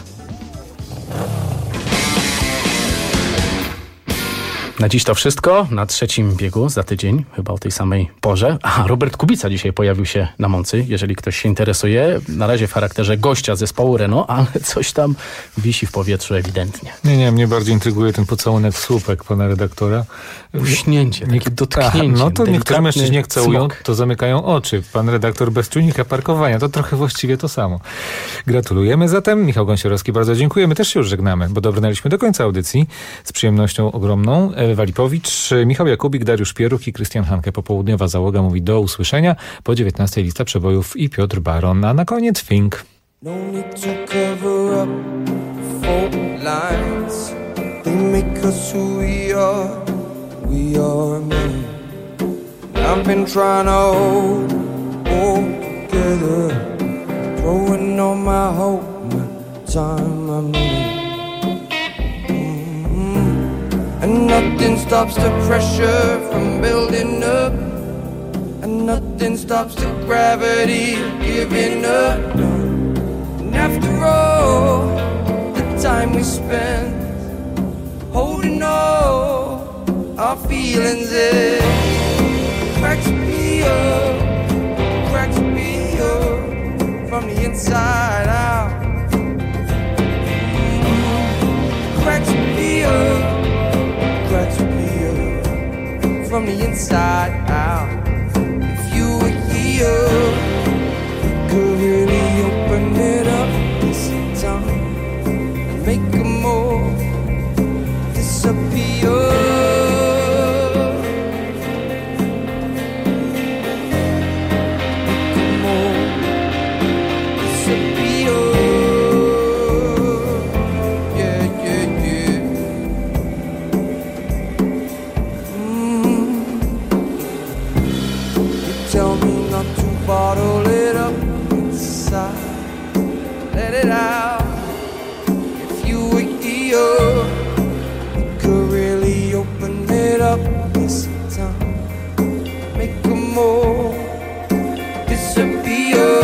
Na dziś to wszystko. Na trzecim biegu za tydzień, chyba o tej samej porze. Robert Kubica dzisiaj pojawił się na Moncy, jeżeli ktoś się interesuje. Na razie w charakterze gościa zespołu Renault, ale coś tam wisi w powietrzu ewidentnie. Nie, mnie bardziej intryguje ten pocałunek w słupek pana redaktora. Uśnięcie, takie dotknięcie. No to niektórzy mężczyźni jak całują, smok. to zamykają oczy. Pan redaktor bez czujnika parkowania, to trochę właściwie to samo. Gratulujemy zatem. Michał Gąsiorowski, bardzo dziękujemy. Też się już żegnamy, bo dobrnęliśmy do końca audycji z przyjemnością ogromną. Walipowicz, Michał Jakubik, Dariusz Pieruch i Krystian Hanke. Popołudniowa załoga mówi do usłyszenia. Po 19 lista przebojów i Piotr Baron. A na koniec Fink. No need to cover up fault lines. They make us who we are men. I've been trying to hold together, throwing all my hope, my time, my money. And nothing stops the pressure from building up, and nothing stops the gravity giving up. And after all the time we spend holding all our feelings, it cracks me up from the inside out. Cracks me up from the inside out. If you were here, you could really open it up this time and make them all disappear. Bottle it up inside, let it out. If you were here, you could really open it up this time, make them all disappear.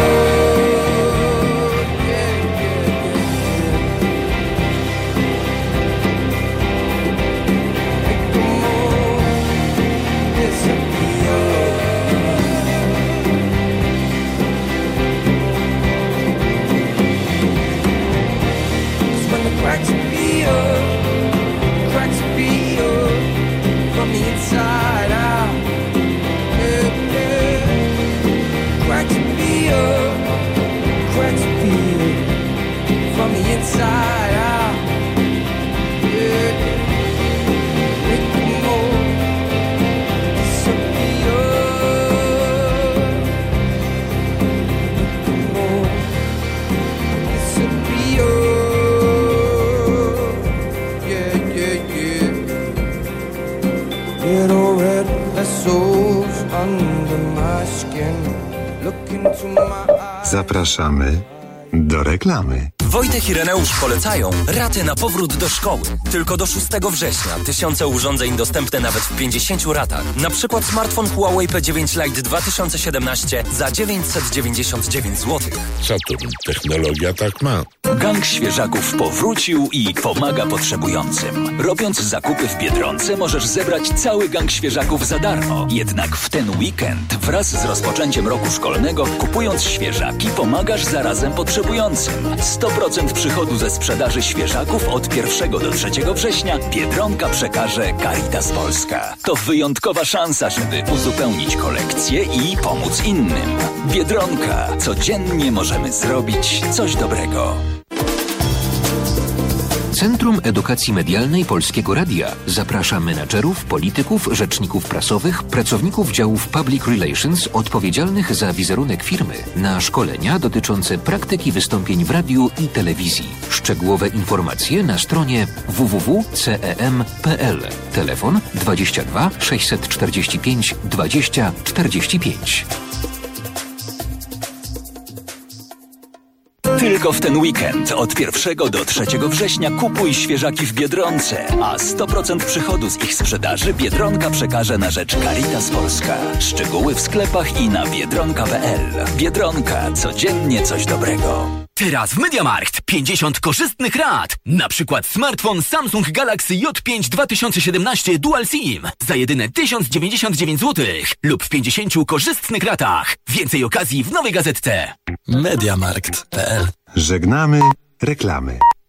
Cracks me up from the inside out. Yeah, yeah. Cracks me up from the inside out. Yeah, make them all disappear. Make them all disappear. Little red vessels under my skin. Look into my eyes. Zapraszamy do reklamy. Wojtek i Reneusz polecają raty na powrót do szkoły. Tylko do 6 września. Tysiące urządzeń dostępne nawet w 50 ratach. Na przykład smartfon Huawei P9 Lite 2017 za 999 zł. Saturn. Technologia tak ma. Gang świeżaków powrócił i pomaga potrzebującym. Robiąc zakupy w Biedronce możesz zebrać cały gang świeżaków za darmo. Jednak w ten weekend wraz z rozpoczęciem roku szkolnego, kupując świeżaki, pomagasz zarazem potrzebującym. 100% przychodu ze sprzedaży świeżaków od 1 do 3 września Biedronka przekaże Caritas Polska. To wyjątkowa szansa, żeby uzupełnić kolekcję i pomóc innym. Biedronka. Codziennie możemy zrobić coś dobrego. Centrum Edukacji Medialnej Polskiego Radia zaprasza menadżerów, polityków, rzeczników prasowych, pracowników działów Public Relations odpowiedzialnych za wizerunek firmy na szkolenia dotyczące praktyki wystąpień w radiu i telewizji. Szczegółowe informacje na stronie www.cem.pl. Telefon 22 645 20 45. Tylko w ten weekend od 1 do 3 września kupuj świeżaki w Biedronce, a 100% przychodu z ich sprzedaży Biedronka przekaże na rzecz Caritas Polska. Szczegóły w sklepach i na biedronka.pl. Biedronka. Codziennie coś dobrego. Teraz w MediaMarkt 50 korzystnych rat. Na przykład smartfon Samsung Galaxy J5 2017 Dual SIM za jedyne 1099 zł lub w 50 korzystnych ratach. Więcej okazji w nowej gazetce. Mediamarkt.pl. Żegnamy reklamy.